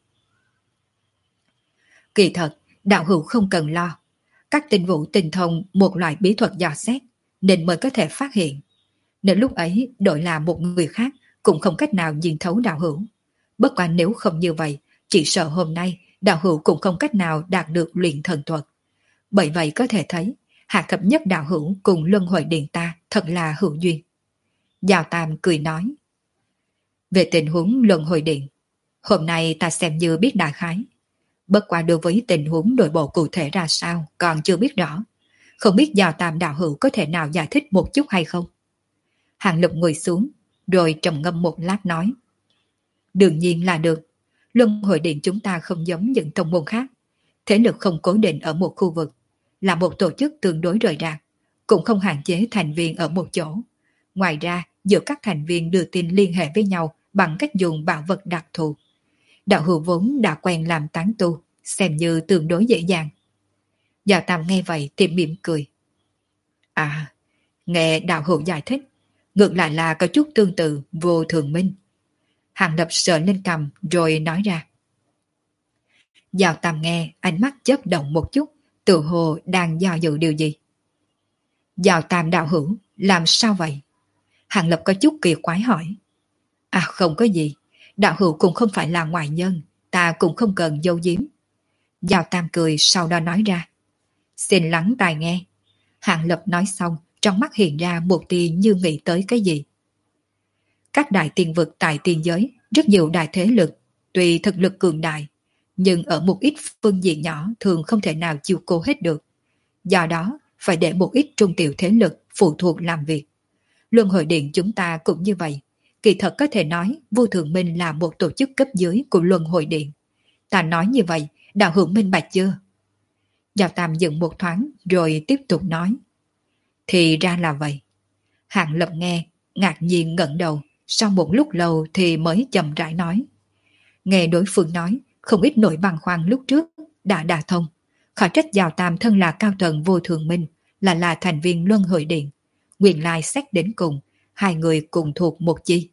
Speaker 1: Kỳ thật, đạo hữu không cần lo. Các tinh vũ tinh thông một loại bí thuật dò xét, nên mới có thể phát hiện. Nếu lúc ấy đổi là một người khác, cũng không cách nào nhìn thấu đạo hữu. Bất quá nếu không như vậy, chỉ sợ hôm nay đạo hữu cũng không cách nào đạt được luyện thần thuật. Bởi vậy có thể thấy, Hạc thập nhất đạo hữu cùng luân hồi điện ta thật là hữu duyên. Giào Tam cười nói. Về tình huống luân hồi điện, hôm nay ta xem như biết đại khái. Bất qua đối với tình huống nội bộ cụ thể ra sao còn chưa biết rõ. Không biết Giào Tam đạo hữu có thể nào giải thích một chút hay không? Hàng Lập ngồi xuống, rồi trầm ngâm một lát nói. Đương nhiên là được. Luân hồi điện chúng ta không giống những tông môn khác. Thế lực không cố định ở một khu vực, là một tổ chức tương đối rời rạc, cũng không hạn chế thành viên ở một chỗ. Ngoài ra, giữa các thành viên đưa tin liên hệ với nhau bằng cách dùng bảo vật đặc thù. Đạo hữu vốn đã quen làm tán tu, xem như tương đối dễ dàng. Già Tam nghe vậy thì mỉm cười. À, nghe đạo hữu giải thích, ngược lại là có chút tương tự Vô Thường Minh. Hàng Lập sờ lên cằm rồi nói ra. Giào Tam nghe, ánh mắt chớp động một chút, tự hồ đang do dự điều gì. Giào Tam đạo hữu, làm sao vậy? Hàng Lập có chút kỳ quái hỏi. À không có gì, đạo hữu cũng không phải là ngoại nhân, ta cũng không cần giấu giếm. Giao Tam cười sau đó nói ra. Xin lắng tai nghe. Hàng Lập nói xong, trong mắt hiện ra một tia như nghĩ tới cái gì. Các đại tiên vực tại tiên giới, rất nhiều đại thế lực, tuy thực lực cường đại, nhưng ở một ít phương diện nhỏ thường không thể nào chiều cố hết được. Do đó, phải để một ít trung tiểu thế lực phụ thuộc làm việc. Luân hồi điện chúng ta cũng như vậy. Kỳ thật có thể nói Vô Thường Minh là một tổ chức cấp dưới của Luân hồi điện. Ta nói như vậy, đạo hữu minh bạch chưa? Giao Tam dừng một thoáng rồi tiếp tục nói. Thì ra là vậy. Hạng Lập nghe, ngạc nhiên ngẩng đầu, sau một lúc lâu thì mới chậm rãi nói. Nghe đối phương nói, không ít nỗi băn khoăn lúc trước đã đả thông. Khỏi trách Giao Tam thân là cao tầng Vô Thường Minh, là thành viên Luân hồi điện. Nguyên lai xét đến cùng, hai người cùng thuộc một chi.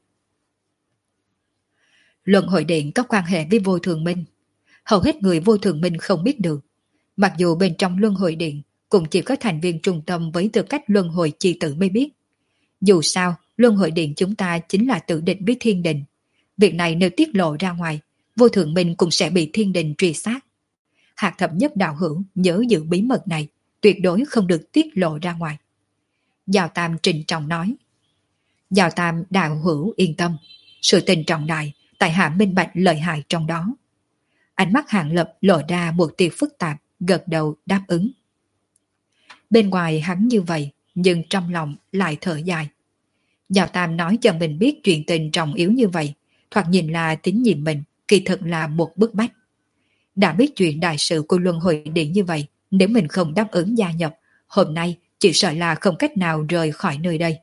Speaker 1: Luân hồi điện có quan hệ với Vô Thường Minh. Hầu hết người Vô Thường Minh không biết được. Mặc dù bên trong Luân hồi điện cũng chỉ có thành viên trung tâm với tư cách Luân hồi chi tử mới biết. Dù sao, Luân hồi điện chúng ta chính là tự định với thiên đình. Việc này nếu tiết lộ ra ngoài, Vô Thường Minh cũng sẽ bị thiên đình truy sát. Hạc Thập Nhất đạo hữu nhớ giữ bí mật này, tuyệt đối không được tiết lộ ra ngoài. Giao Tam trịnh trọng nói. Giao Tam đạo hữu yên tâm, sự tình trọng đại, tại hạ minh bạch lợi hại trong đó. Ánh mắt Hạng Lập lộ ra một tia phức tạp, gật đầu đáp ứng. Bên ngoài hắn như vậy, nhưng trong lòng lại thở dài. Giao Tam nói cho mình biết chuyện tình trọng yếu như vậy, thoạt nhìn là tín nhiệm mình, kỳ thực là một bức bách. Đã biết chuyện đại sự của Luân hồi điện như vậy, nếu mình không đáp ứng gia nhập, hôm nay chỉ sợ là không cách nào rời khỏi nơi đây.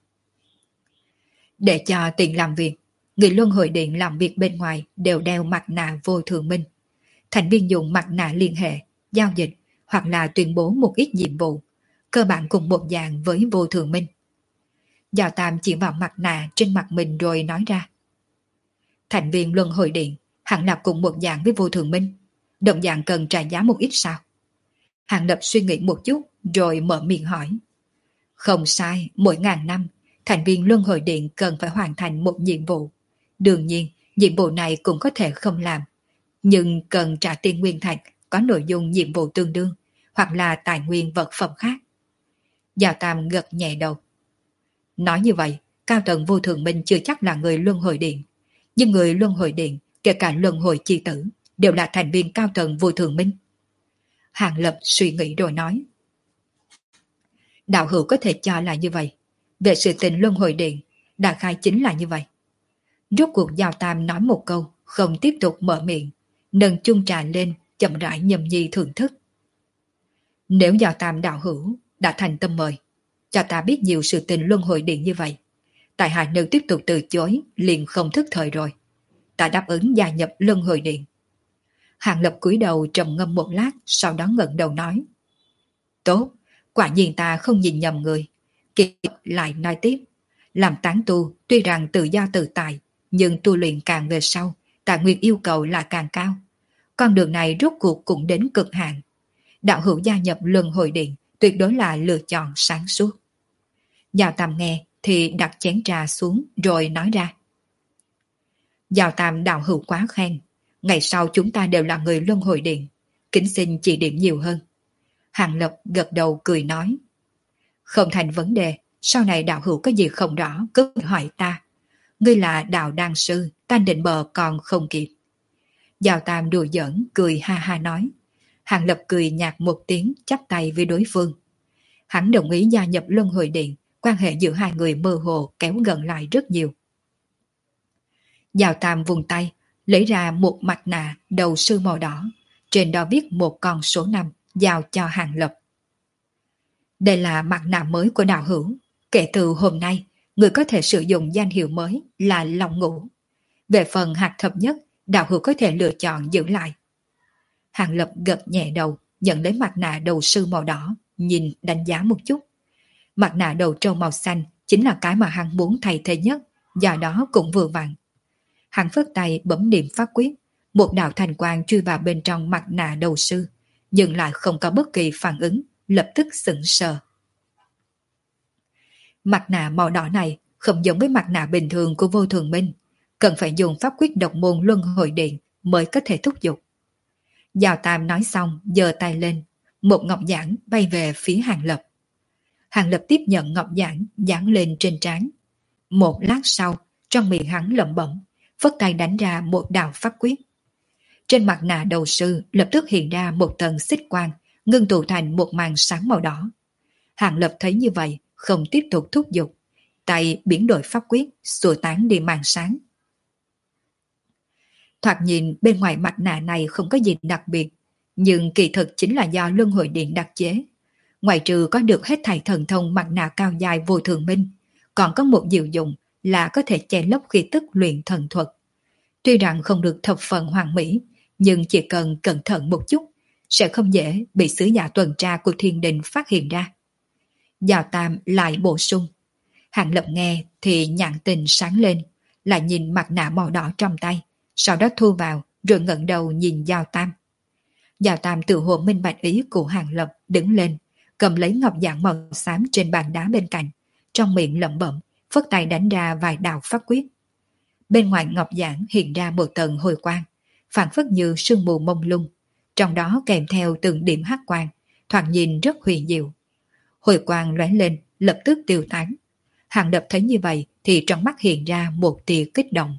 Speaker 1: Để cho tiện làm việc, người Luân hồi điện làm việc bên ngoài đều đeo mặt nạ Vô Thường Minh. Thành viên dùng mặt nạ liên hệ, giao dịch hoặc là tuyên bố một ít nhiệm vụ, cơ bản cùng một dạng với Vô Thường Minh. Giao Tam chỉ vào mặt nạ trên mặt mình rồi nói ra. Thành viên Luân hồi điện hẳn là cùng một dạng với Vô Thường Minh, đồng dạng cần trả giá một ít sao? Hàng Lập suy nghĩ một chút rồi mở miệng hỏi. Không sai, mỗi ngàn năm, thành viên Luân hồi điện cần phải hoàn thành một nhiệm vụ. Đương nhiên, nhiệm vụ này cũng có thể không làm, nhưng cần trả tiền nguyên thạch có nội dung nhiệm vụ tương đương, hoặc là tài nguyên vật phẩm khác. Giao Tam gật nhẹ đầu. Nói như vậy, cao tầng Vô Thường Minh chưa chắc là người Luân hồi điện, nhưng người Luân hồi điện, kể cả Luân hồi chi tử, đều là thành viên cao tầng Vô Thường Minh. Hàng Lập suy nghĩ rồi nói. Đạo hữu có thể cho là như vậy. Về sự tình Luân hồi điện, đại khai chính là như vậy. Rốt cuộc Giao Tam nói một câu, không tiếp tục mở miệng, nâng chung trà lên, chậm rãi nhâm nhi thưởng thức. Nếu Giao Tam đạo hữu đã thành tâm mời, cho ta biết nhiều sự tình Luân hồi điện như vậy, tại hạ nếu tiếp tục từ chối, liền không thức thời rồi. Ta đáp ứng gia nhập Luân hồi điện. Hàng Lập cúi đầu trầm ngâm một lát, sau đó ngẩng đầu nói. Tốt, quả nhiên ta không nhìn nhầm người. Kiệt lại nói tiếp. Làm tán tu, tuy rằng tự do tự tại, nhưng tu luyện càng về sau, tài nguyên yêu cầu là càng cao. Con đường này rốt cuộc cũng đến cực hạn. Đạo hữu gia nhập Luân hồi điện tuyệt đối là lựa chọn sáng suốt. Giao Tam nghe thì đặt chén trà xuống rồi nói ra. Giao Tam đạo hữu quá khen. Ngày sau chúng ta đều là người Luân hồi điện, kính xin chỉ điểm nhiều hơn. Hàng Lập gật đầu cười nói. Không thành vấn đề, sau này đạo hữu có gì không rõ cứ hỏi ta. Ngươi là đạo đan sư, ta định bờ còn không kịp. Giao Tam đùa giỡn cười ha ha nói. Hàng Lập cười nhạt một tiếng, chắp tay với đối phương. Hắn đồng ý gia nhập Luân hồi điện, quan hệ giữa hai người mơ hồ kéo gần lại rất nhiều. Giao Tam vùng tay, lấy ra một mặt nạ đầu sư màu đỏ, trên đó viết một con số 5, giao cho Hàng Lập. Đây là mặt nạ mới của đạo hữu, kể từ hôm nay, người có thể sử dụng danh hiệu mới là Long Ngũ. Về phần hạt thập nhất, đạo hữu có thể lựa chọn giữ lại. Hàng Lập gật nhẹ đầu, nhận lấy mặt nạ đầu sư màu đỏ, nhìn đánh giá một chút. Mặt nạ đầu trâu màu xanh chính là cái mà hắn muốn thay thế nhất, do đó cũng vừa vặn. Hắn phất tay bấm niệm pháp quyết, một đạo thành quang chui vào bên trong mặt nạ đầu sư, nhưng lại không có bất kỳ phản ứng, lập tức sững sờ. Mặt nạ màu đỏ này không giống với mặt nạ bình thường của Vô Thường Minh, cần phải dùng pháp quyết độc môn luân hồi điện mới có thể thúc giục. Giao Tam nói xong, giơ tay lên, một ngọc giản bay về phía Hàng Lập. Hàng Lập tiếp nhận ngọc giản dán lên trên trán. Một lát sau, trong miệng hắn lẩm bẩm, phất tay đánh ra một đạo pháp quyết. Trên mặt nạ đầu sư lập tức hiện ra một tầng xích quang, ngưng tụ thành một màn sáng màu đỏ. Hàng Lập thấy như vậy, không tiếp tục thúc giục, tay biến đổi pháp quyết, xua tán đi màn sáng. Thoạt nhìn bên ngoài mặt nạ này không có gì đặc biệt, nhưng kỳ thực chính là do luân hồi điện đặc chế. Ngoài trừ có được hết thảy thần thông mặt nạ cao dài Vô Thường Minh, còn có một diệu dụng là có thể che lấp khí tức luyện thần thuật. Tuy rằng không được thập phần hoàn mỹ, nhưng chỉ cần cẩn thận một chút, sẽ không dễ bị sứ giả tuần tra của thiên đình phát hiện ra. Giao Tam lại bổ sung. Hàng Lập nghe thì nhãn tình sáng lên, lại nhìn mặt nạ màu đỏ trong tay, sau đó thu vào rồi ngẩng đầu nhìn Giao Tam. Giao Tam tự hồ minh bạch ý của Hàng Lập, đứng lên, cầm lấy ngọc giản màu xám trên bàn đá bên cạnh, trong miệng lẩm bẩm, phất tay đánh ra vài đạo pháp quyết. Bên ngoài ngọc giản hiện ra một tầng hồi quang, phản phất như sương mù mông lung, trong đó kèm theo từng điểm hắc quang, thoạt nhìn rất huyền diệu. Hồi quang lóe lên, lập tức tiêu tán. Hàng Lập thấy như vậy thì trong mắt hiện ra một tia kích động.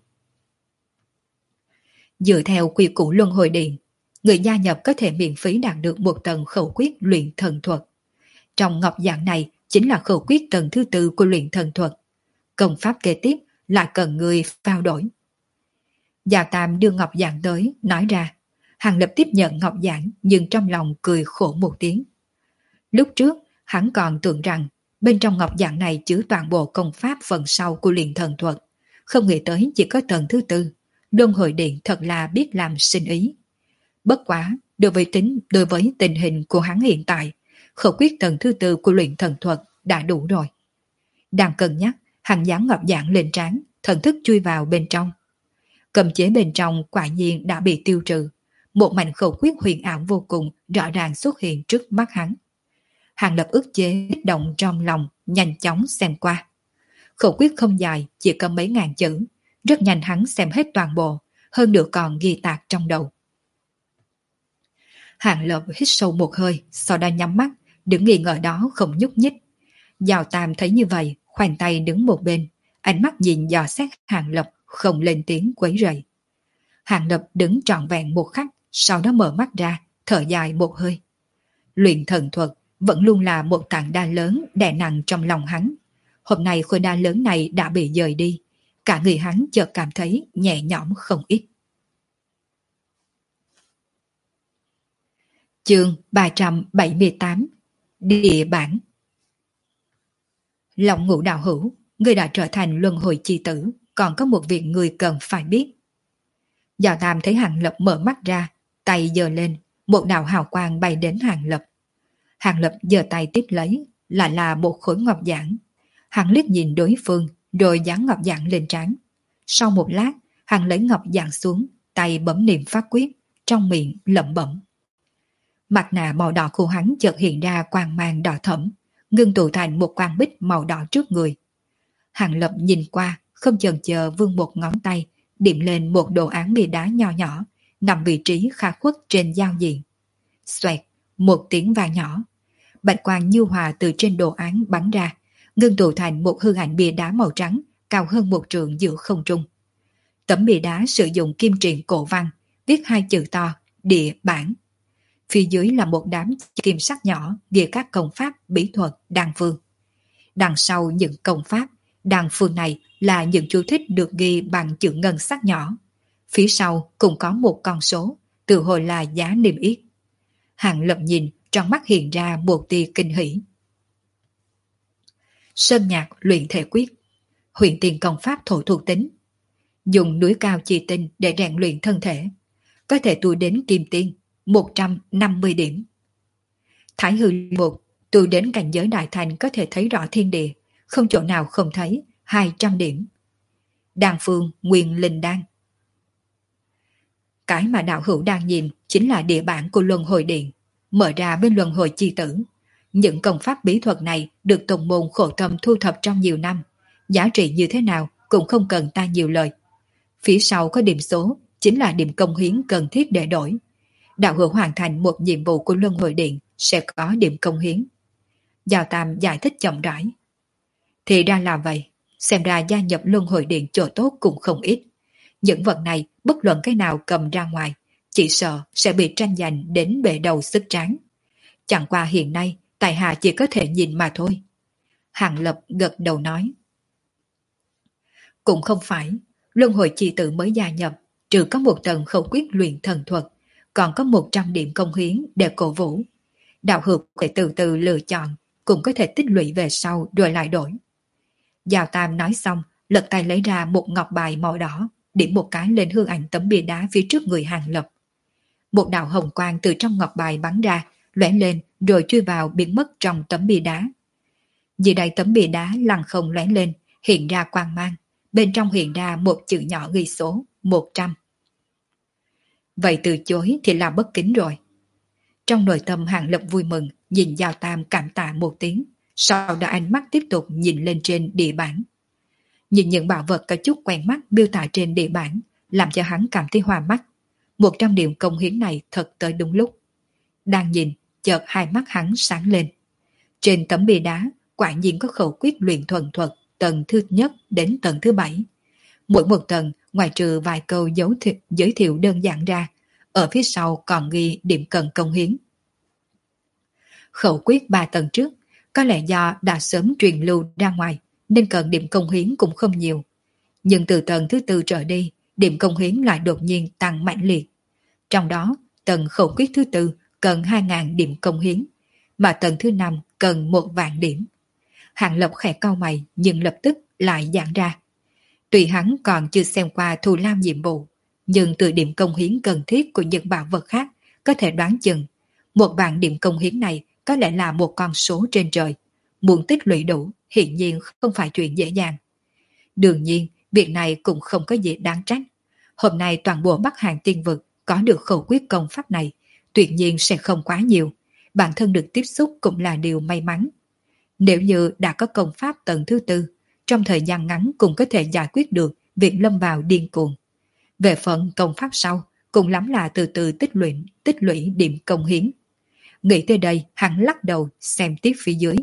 Speaker 1: Dựa theo quy củ luân hồi điện, người gia nhập có thể miễn phí đạt được một tầng khẩu quyết luyện thần thuật. Trong ngọc giản này chính là khẩu quyết tầng thứ 4 của luyện thần thuật. Công pháp kế tiếp lại cần người trao đổi. Giao Tam đưa ngọc giản tới, nói ra. Hàng Lập tiếp nhận ngọc giản nhưng trong lòng cười khổ một tiếng. Lúc trước, hắn còn tưởng rằng bên trong ngọc giản này chứa toàn bộ công pháp phần sau của luyện thần thuật. Không nghĩ tới chỉ có tầng thứ 4. Luân hồi điện thật là biết làm sinh ý. Bất quá, đối với tình hình của hắn hiện tại, khẩu quyết tầng thứ 4 của luyện thần thuật đã đủ rồi. Đang cân nhắc, hắn dán ngọc giản lên trán, thần thức chui vào bên trong. Cầm chế bên trong quả nhiên đã bị tiêu trừ. Một mảnh khẩu quyết huyền ảo vô cùng rõ ràng xuất hiện trước mắt hắn. Hàng Lập ức chế kích động trong lòng, nhanh chóng xem qua. Khẩu quyết không dài, chỉ có mấy ngàn chữ. Rất nhanh hắn xem hết toàn bộ, hơn nữa còn ghi tạc trong đầu. Hàng Lập hít sâu một hơi, sau đó nhắm mắt, đứng nghi ngờ đó không nhúc nhích. Giao Tam thấy như vậy, khoanh tay đứng một bên, ánh mắt nhìn dò xét Hàng Lập, không lên tiếng quấy rầy. Hàng Lập đứng trọn vẹn một khắc, sau đó mở mắt ra, thở dài một hơi. Luyện thần thuật vẫn luôn là một tảng đá lớn đè nặng trong lòng hắn. Hôm nay khối đá lớn này đã bị dời đi, cả người hắn chợt cảm thấy nhẹ nhõm không ít. Chương 378 Địa bản. Lòng Ngũ đạo hữu, người đã trở thành luân hồi chi tử, còn có một việc người cần phải biết. Giao Tam thấy Hàng Lập mở mắt ra, tay giơ lên, một đạo hào quang bay đến Hàng Lập. Hàng Lập giơ tay tiếp lấy, lại là một khối ngọc giản. Hắn liếc nhìn đối phương, rồi dán ngọc giản lên trán. Sau một lát, hắn lấy ngọc giản xuống, tay bấm niệm pháp quyết, trong miệng lẩm bẩm. Mặt nạ màu đỏ của hắn chợt hiện ra quang mang đỏ thẫm, ngưng tụ thành một quang bích màu đỏ trước người. Hàng Lập nhìn qua, không chần chờ vươn một ngón tay, điểm lên một đồ án bia đá nho nhỏ, nằm vị trí khá khuất trên giao diện. Xoẹt, một tiếng vang nhỏ. Bạch quang như hòa từ trên đồ án bắn ra, ngưng tụ thành một hư ảnh bia đá màu trắng, cao hơn một trượng giữa không trung. Tấm bia đá sử dụng kim triện cổ văn, viết hai chữ to, địa bản. Phía dưới là một đám kim sắc nhỏ ghi các công pháp, bí thuật, đan phương. Đằng sau những công pháp, đan phương này là những chú thích được ghi bằng chữ ngân sắc nhỏ. Phía sau cũng có một con số, tự hồi là giá niêm yết. Hàng Lập nhìn, trong mắt hiện ra một tia kinh hỉ. Sơn nhạc luyện thể quyết, huyền tiền công pháp thổ thuộc tính. Dùng núi cao chi tinh để rèn luyện thân thể. Có thể tu đến kim tiên, 150 điểm. Thái hư một, tu đến cảnh giới đại thành có thể thấy rõ thiên địa, không chỗ nào không thấy, 200 điểm. Đan phương nguyên linh đan. Cái mà đạo hữu đang nhìn chính là địa bản của luân hồi điện, mở ra bên luân hồi chi tử. Những công pháp bí thuật này được tông môn khổ tâm thu thập trong nhiều năm, giá trị như thế nào cũng không cần ta nhiều lời. Phía sau có điểm số, chính là điểm công hiến cần thiết để đổi. Đạo hữu hoàn thành một nhiệm vụ của Luân Hồi Điện sẽ có điểm công hiến. Giao Tam giải thích chậm rãi. Thì ra là vậy, xem ra gia nhập Luân Hồi Điện chỗ tốt cũng không ít. Những vật này bất luận cái nào cầm ra ngoài, chỉ sợ sẽ bị tranh giành đến bể đầu sức tráng. Chẳng qua hiện nay, tại hạ chỉ có thể nhìn mà thôi. Hàng Lập gật đầu nói. Cũng không phải, Luân Hồi chi tử mới gia nhập, trừ có một tầng khẩu quyết luyện thần thuật, còn có 100 điểm công hiến để cổ vũ. Đạo hữu có thể từ từ lựa chọn, cũng có thể tích lũy về sau rồi lại đổi. Giao Tam nói xong, lật tay lấy ra một ngọc bài màu đỏ, điểm một cái lên hư ảnh tấm bia đá phía trước người Hàng Lập. Một đạo hồng quang từ trong ngọc bài bắn ra, lóe lên rồi chui vào biến mất trong tấm bia đá. Dưới đây tấm bia đá lăn không lóe lên, hiện ra quang mang, bên trong hiện ra một chữ nhỏ ghi số 100. Vậy từ chối thì là bất kính rồi. Trong nội tâm Hàng Lập vui mừng, nhìn Giao Tam cảm tạ một tiếng, sau đó ánh mắt tiếp tục nhìn lên trên địa bản. Nhìn những bảo vật có chút quen mắt miêu tả trên địa bản, làm cho hắn cảm thấy hoa mắt. 100 điểm công hiến này thật tới đúng lúc. Đang nhìn, chợt hai mắt hắn sáng lên. Trên tấm bia đá, quả nhiên có khẩu quyết luyện thuần thuật tầng thứ nhất đến tầng thứ 7. Mỗi một tầng, ngoài trừ vài câu giới thiệu đơn giản ra, ở phía sau còn ghi điểm cần công hiến. Khẩu quyết 3 tầng trước, có lẽ do đã sớm truyền lưu ra ngoài, nên cần điểm công hiến cũng không nhiều. Nhưng từ tầng thứ 4 trở đi, điểm công hiến lại đột nhiên tăng mạnh liệt. Trong đó, tầng khẩu quyết thứ 4 cần 2.000 điểm công hiến, mà tầng thứ 5 cần 1.000 điểm. Hàng Lập khẽ cau mày nhưng lập tức lại giãn ra. Tuy hắn còn chưa xem qua thù lao nhiệm vụ, nhưng từ điểm công hiến cần thiết của những bảo vật khác có thể đoán chừng 1.000 điểm công hiến này có lẽ là một con số trên trời. Muốn tích lũy đủ hiển nhiên không phải chuyện dễ dàng. Đương nhiên, việc này cũng không có gì đáng trách. Hôm nay toàn bộ Bắc Hàng tiên vực có được khẩu quyết công pháp này, tuyệt nhiên sẽ không quá nhiều. Bản thân được tiếp xúc cũng là điều may mắn. Nếu như đã có công pháp tầng thứ 4, trong thời gian ngắn cũng có thể giải quyết được việc lâm vào điên cuồng. Về phần công pháp sau, cũng lắm là từ từ tích lũy điểm công hiến. Nghĩ tới đây, hắn lắc đầu xem tiếp phía dưới.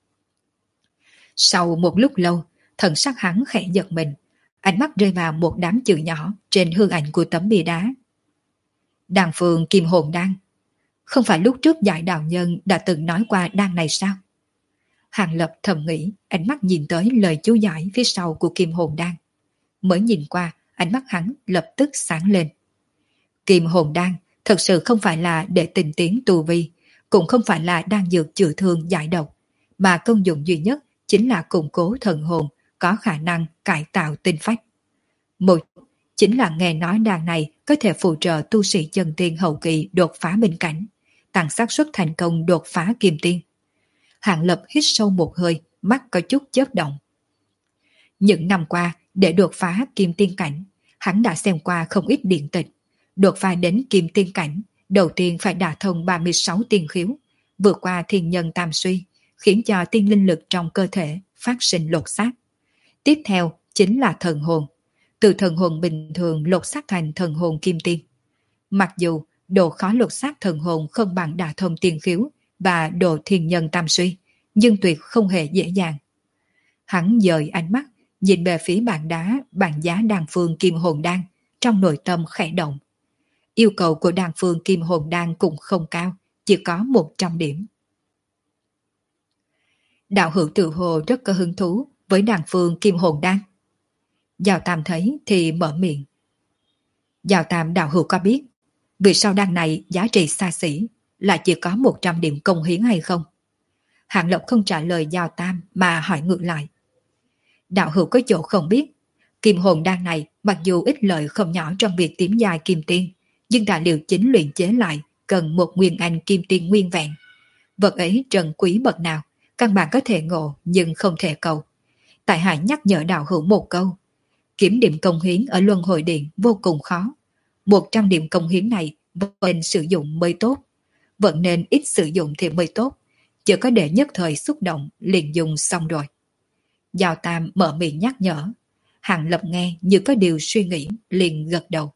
Speaker 1: Sau một lúc lâu, thần sắc hắn khẽ giật mình, ánh mắt rơi vào một đám chữ nhỏ trên hư ảnh của tấm bia đá. Đan Phương Kim Hồn Đan. Không phải lúc trước Giải Đạo Nhân đã từng nói qua đan này sao? Hàng Lập thầm nghĩ, ánh mắt nhìn tới lời chú giải phía sau của Kim Hồn Đan. Mới nhìn qua, ánh mắt hắn lập tức sáng lên. Kim Hồn Đan thật sự không phải là để tinh tiến tu vi, cũng không phải là đan dược chữa thương giải độc, mà công dụng duy nhất chính là củng cố thần hồn, có khả năng cải tạo tinh phách. Một chính là nghe nói đan này có thể phụ trợ tu sĩ chân tiên hậu kỳ đột phá bình cảnh, tăng xác suất thành công đột phá kim tiên. Hàng Lập hít sâu một hơi, mắt có chút chớp động. Những năm qua, để đột phá kim tiên cảnh, hắn đã xem qua không ít điện tịch. Đột phá đến kim tiên cảnh, đầu tiên phải đả thông 36 tiên khiếu, vượt qua thiên nhân tam suy, khiến cho tiên linh lực trong cơ thể phát sinh lột xác. Tiếp theo chính là thần hồn, từ thần hồn bình thường lột xác thành thần hồn kim tiên. Mặc dù độ khó lột xác thần hồn không bằng đả thông tiên khiếu và độ thiên nhân tam suy, nhưng tuyệt không hề dễ dàng. Hắn dời ánh mắt, nhìn về phía bàn đá, bàn giá Đan Phương Kim Hồn Đan, trong nội tâm khẽ động. Yêu cầu của Đan Phương Kim Hồn Đan cũng không cao, chỉ có 100 điểm. Đạo hữu tự hồ rất có hứng thú với Đan Phương Kim Hồn Đan. Giao Tam thấy thì mở miệng. Giao Tam đạo hữu có biết vì sao đan này giá trị xa xỉ là chỉ có 100 điểm công hiến hay không? Hạng Lộc không trả lời Giao Tam mà hỏi ngược lại. Đạo hữu có chỗ không biết, Kim Hồn Đan này mặc dù ít lợi không nhỏ trong việc tiến giai kim tiên, nhưng tài liệu chính luyện chế lại cần một nguyên anh kim tiên nguyên vẹn. Vật ấy trần quý bậc nào, căn bản có thể ngộ nhưng không thể cầu. Tại hạ nhắc nhở đạo hữu một câu, kiểm điểm công hiến ở Luân Hồi Điện vô cùng khó. 100 điểm công hiến này vẫn nên sử dụng mới tốt, vẫn nên ít sử dụng thì mới tốt, chưa có để nhất thời xúc động liền dùng xong rồi. Giao Tam mở miệng nhắc nhở. Hàng Lập nghe như có điều suy nghĩ, liền gật đầu.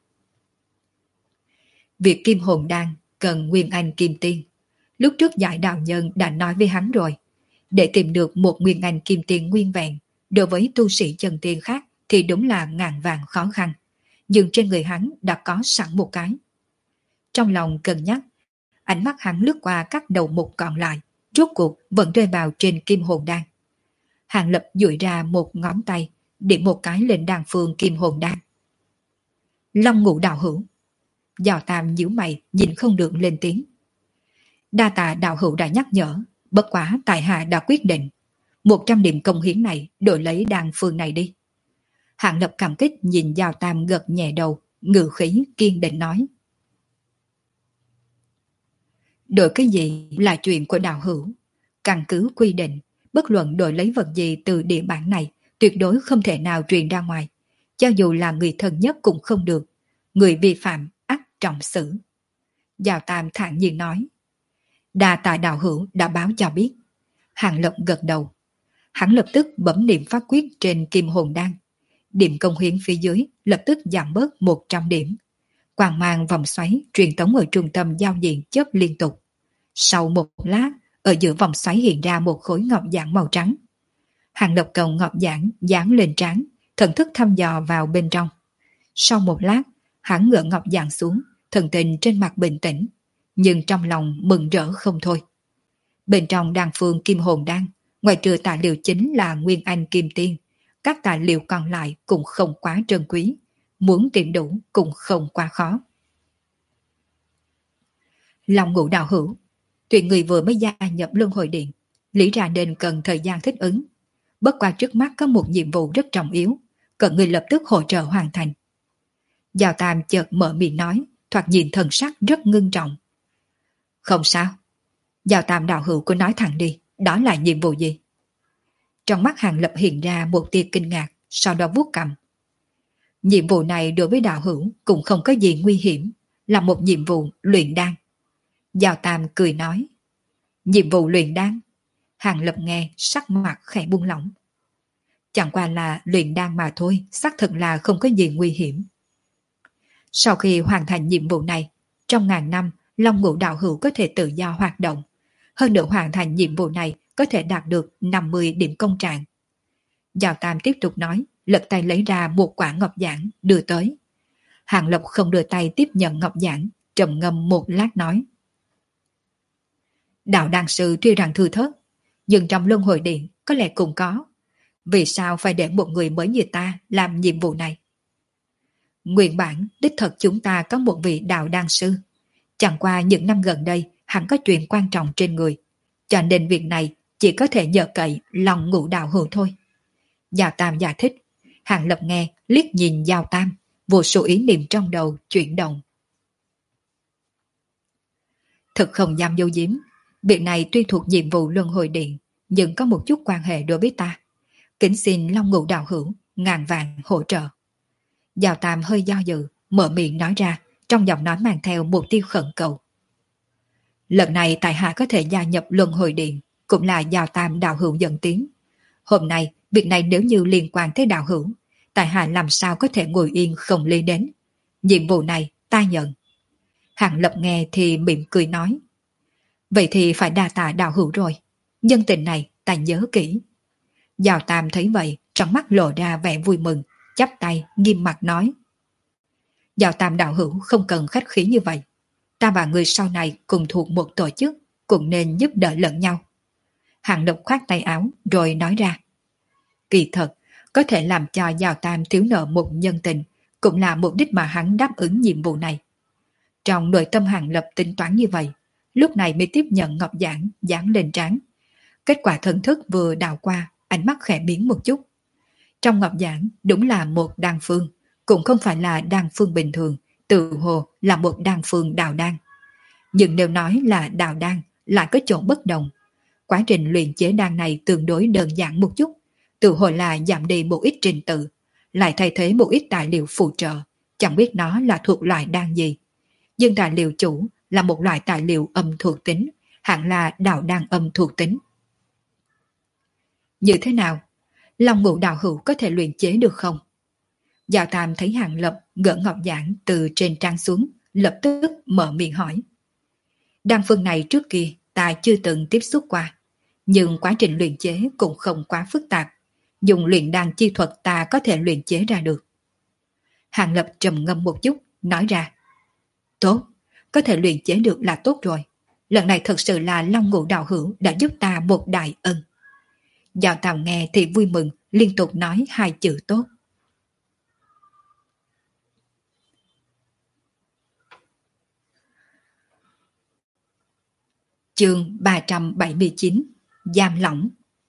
Speaker 1: Việc kim hồn đan cần nguyên anh kim tiên. Lúc trước Giải Đạo Nhân đã nói với hắn rồi. Để tìm được một nguyên anh kim tiên nguyên vẹn, đối với tu sĩ chân tiên khác thì đúng là ngàn vàng khó khăn. Nhưng trên người hắn đã có sẵn một cái. Trong lòng cân nhắc, ánh mắt hắn lướt qua các đầu mục còn lại, rốt cuộc vẫn rơi vào trên kim hồn đan. Hàng Lập duỗi ra một ngón tay, điểm một cái lên đan phương kim hồn đan. Long Ngũ đạo hữu. Giào Tam nhíu mày, nhìn không được lên tiếng. Đa tạ đạo hữu đã nhắc nhở, bất quá tại hạ đã quyết định. 100 điểm công hiến này đổi lấy đan phương này đi. Hàng Lập cảm kích nhìn Giào Tam gật nhẹ đầu, ngự khí kiên định nói. Đổi cái gì là chuyện của đạo hữu. Căn cứ quy định, bất luận đổi lấy vật gì từ địa bản này, tuyệt đối không thể nào truyền ra ngoài. Cho dù là người thân nhất cũng không được. Người vi phạm ắt trọng xử. Giào Tam thản nhiên nói. Đa tạ đạo hữu đã báo cho biết. Hàng Lập gật đầu. Hắn lập tức bấm niệm pháp quyết trên kim hồn đan. Điểm công hiến phía dưới lập tức giảm bớt 100 điểm. Quang mang vòng xoáy truyền tống ở trung tâm giao diện chớp liên tục. Sau một lát, ở giữa vòng xoáy hiện ra một khối ngọc giản màu trắng. Hàng Lập cầu ngọc giản dán lên trán, thần thức thăm dò vào bên trong. Sau một lát, hắn ngửa ngọc giản xuống, thần tình trên mặt bình tĩnh, nhưng trong lòng mừng rỡ không thôi. Bên trong đan phương kim hồn đan, ngoài trừ tài liệu chính là nguyên anh kim tiên, các tài liệu còn lại cũng không quá trân quý, muốn tìm đủ cũng không quá khó. Long Ngũ đạo hữu, chuyện người vừa mới gia nhập luân hồi điện, lý ra nên cần thời gian thích ứng. Bất qua trước mắt có một nhiệm vụ rất trọng yếu, cần người lập tức hỗ trợ hoàn thành. Giào Tam chợt mở miệng nói, thoạt nhìn thần sắc rất ngưng trọng. Không sao. Giào Tam đạo hữu cứ nói thẳng đi, đó là nhiệm vụ gì? Trong mắt Hàng Lập hiện ra một tia kinh ngạc, sau đó vuốt cằm. Nhiệm vụ này đối với đạo hữu cũng không có gì nguy hiểm, là một nhiệm vụ luyện đan. Giào Tam cười nói. Nhiệm vụ luyện đan? Hàng Lập nghe sắc mặt khẽ buông lỏng. Chẳng qua là luyện đan mà thôi, xác thực là không có gì nguy hiểm. Sau khi hoàn thành nhiệm vụ này, trong ngàn năm, Long Ngũ đạo hữu có thể tự do hoạt động. Hơn nữa hoàn thành nhiệm vụ này có thể đạt được 50 điểm công trạng. Giào Tam tiếp tục nói, lật tay lấy ra một quả ngọc giản đưa tới. Hàng Lập không đưa tay tiếp nhận ngọc giản, trầm ngâm một lát nói. Đạo đan sư tuy rằng thư thớt, nhưng trong luân hồi điện có lẽ cũng có. Vì sao phải để một người mới như ta làm nhiệm vụ này? Nguyên bản đích thật chúng ta có một vị đạo đan sư. Chẳng qua những năm gần đây hắn có chuyện quan trọng trên người, cho nên việc này chỉ có thể nhờ cậy Long Ngũ đạo hữu thôi. Giào Tam giải thích. Hàng Lập nghe liếc nhìn Giào Tam, vô số ý niệm trong đầu chuyển động. Thực không dám dấu giếm, việc này tuy thuộc nhiệm vụ luân hồi điện, nhưng có một chút quan hệ đối với ta. Kính xin Long Ngũ đạo hữu ngàn vàng hỗ trợ. Giào Tam hơi do dự, mở miệng nói ra, trong giọng nói mang theo một tia khẩn cầu. Lần này tại hạ có thể gia nhập luân hồi điện, cũng là Giào Tam đạo hữu dẫn tiếng. Hôm nay, việc này nếu như liên quan tới đạo hữu, tại hạ làm sao có thể ngồi yên không lý đến. Nhiệm vụ này ta nhận. Hàng Lập nghe thì mỉm cười nói. Vậy thì phải đa tạ đạo hữu rồi. Nhân tình này ta nhớ kỹ. Giào Tam thấy vậy, trong mắt lộ ra vẻ vui mừng, chắp tay nghiêm mặt nói. Giào Tam đạo hữu không cần khách khí như vậy. Ta và người sau này cùng thuộc một tổ chức, cũng nên giúp đỡ lẫn nhau. Hàng Lập khoát tay áo rồi nói ra. Kỳ thật, có thể làm cho Giào Tam thiếu nợ một nhân tình, cũng là mục đích mà hắn đáp ứng nhiệm vụ này. Trong nội tâm Hàng Lập tính toán như vậy, lúc này mới tiếp nhận ngọc giản dán lên trán. Kết quả thần thức vừa đào qua, ánh mắt khẽ biến một chút. Trong ngọc giản đúng là một đan phương, cũng không phải là đan phương bình thường, tự hồ là một đan phương đào đan. Nhưng nếu nói là đào đan, lại có chỗ bất đồng. Quá trình luyện chế đan này tương đối đơn giản một chút, tự hồ là giảm đi một ít trình tự, lại thay thế một ít tài liệu phụ trợ, chẳng biết nó là thuộc loại đan gì. Nhưng tài liệu chủ là một loại tài liệu âm thuộc tính, hẳn là đào đan âm thuộc tính. Như thế nào? Long ngũ đạo hữu có thể luyện chế được không? Giao Tam thấy Hàng Lập gỡ ngọc giản từ trên trang xuống, lập tức mở miệng hỏi. Đan phương này trước kia ta chưa từng tiếp xúc qua, nhưng quá trình luyện chế cũng không quá phức tạp. Dùng luyện đan chi thuật ta có thể luyện chế ra được. Hàng Lập trầm ngâm một chút, nói ra. Tốt, có thể luyện chế được là tốt rồi. Lần này thật sự là Long ngũ đạo hữu đã giúp ta một đại ân. Giao Tam nghe thì vui mừng, liên tục nói hai chữ tốt. Chương 379, Giam lỏng.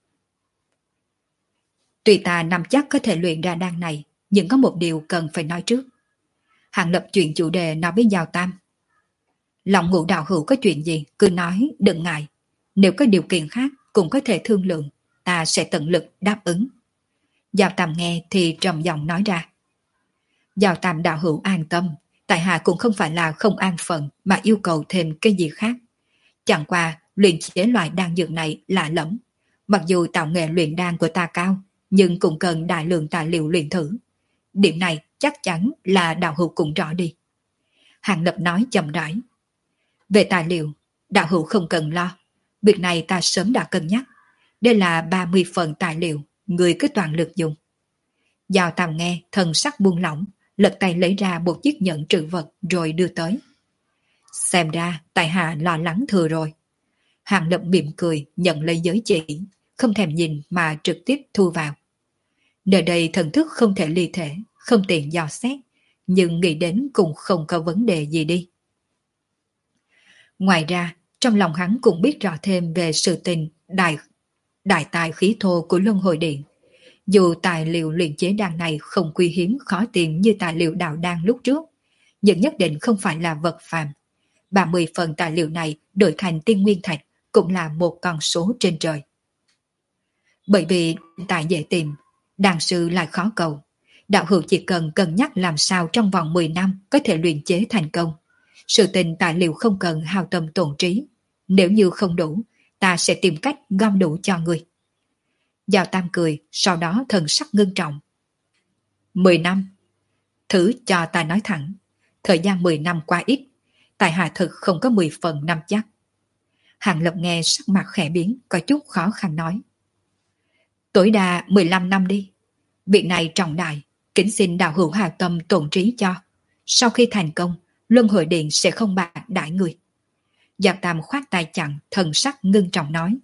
Speaker 1: Tuy ta nắm chắc có thể luyện ra đan này, nhưng có một điều cần phải nói trước. Hàng Lập chuyển chủ đề nói với Giao Tam. Long ngũ đạo hữu có chuyện gì cứ nói, đừng ngại. Nếu có điều kiện khác cũng có thể thương lượng, ta sẽ tận lực đáp ứng. Giao Tam nghe thì trầm giọng nói ra. Giao Tam đạo hữu an tâm, tại hạ cũng không phải là không an phận mà yêu cầu thêm cái gì khác. Chẳng qua luyện chế loại đan dược này lạ lẫm. Mặc dù tạo nghệ luyện đan của ta cao, nhưng cũng cần đại lượng tài liệu luyện thử. Điểm này chắc chắn là đạo hữu cũng rõ đi. Hàng Lập nói chậm rãi. Về tài liệu, đạo hữu không cần lo. Việc này ta sớm đã cân nhắc. Đây là 30 phần tài liệu, người cứ toàn lực dùng. Giao Tam nghe thần sắc buông lỏng, lật tay lấy ra một chiếc nhẫn trữ vật rồi đưa tới. Xem ra tại hạ lo lắng thừa rồi. Hàng Lập mỉm cười nhận lấy giới chỉ, không thèm nhìn mà trực tiếp thu vào. Nơi đây thần thức không thể ly thể, không tiện dò xét, nhưng nghĩ đến cũng không có vấn đề gì đi. Ngoài ra, trong lòng hắn cũng biết rõ thêm về sự tình đại tài khí thô của Luân Hồi Điện. Dù tài liệu luyện chế đan này không quý hiếm khó tìm như tài liệu đạo đan lúc trước, nhưng nhất định không phải là vật phàm. 30 phần tài liệu này đổi thành tiên nguyên thạch cũng là một con số trên trời. Bởi vì tài dễ tìm, đan sư lại khó cầu. Đạo hữu chỉ cần cân nhắc làm sao trong vòng 10 năm có thể luyện chế thành công. Sự tình tài liệu không cần hao tâm tổn trí. Nếu như không đủ, ta sẽ tìm cách gom đủ cho người. Giao Tam cười, sau đó thần sắc ngưng trọng. 10 năm. Thử cho ta nói thẳng. Thời gian 10 năm quá ít. Tại hạ thực không có 10 phần năm chắc. Hàng Lập nghe sắc mặt khẽ biến, có chút khó khăn nói. Tối đa 15 năm đi. Việc này trọng đại, kính xin đạo hữu hào tâm tổn trí cho. Sau khi thành công, Luân Hồi Điện sẽ không bạc đãi người. Giao Tam khoát tay chặn, thần sắc ngưng trọng nói.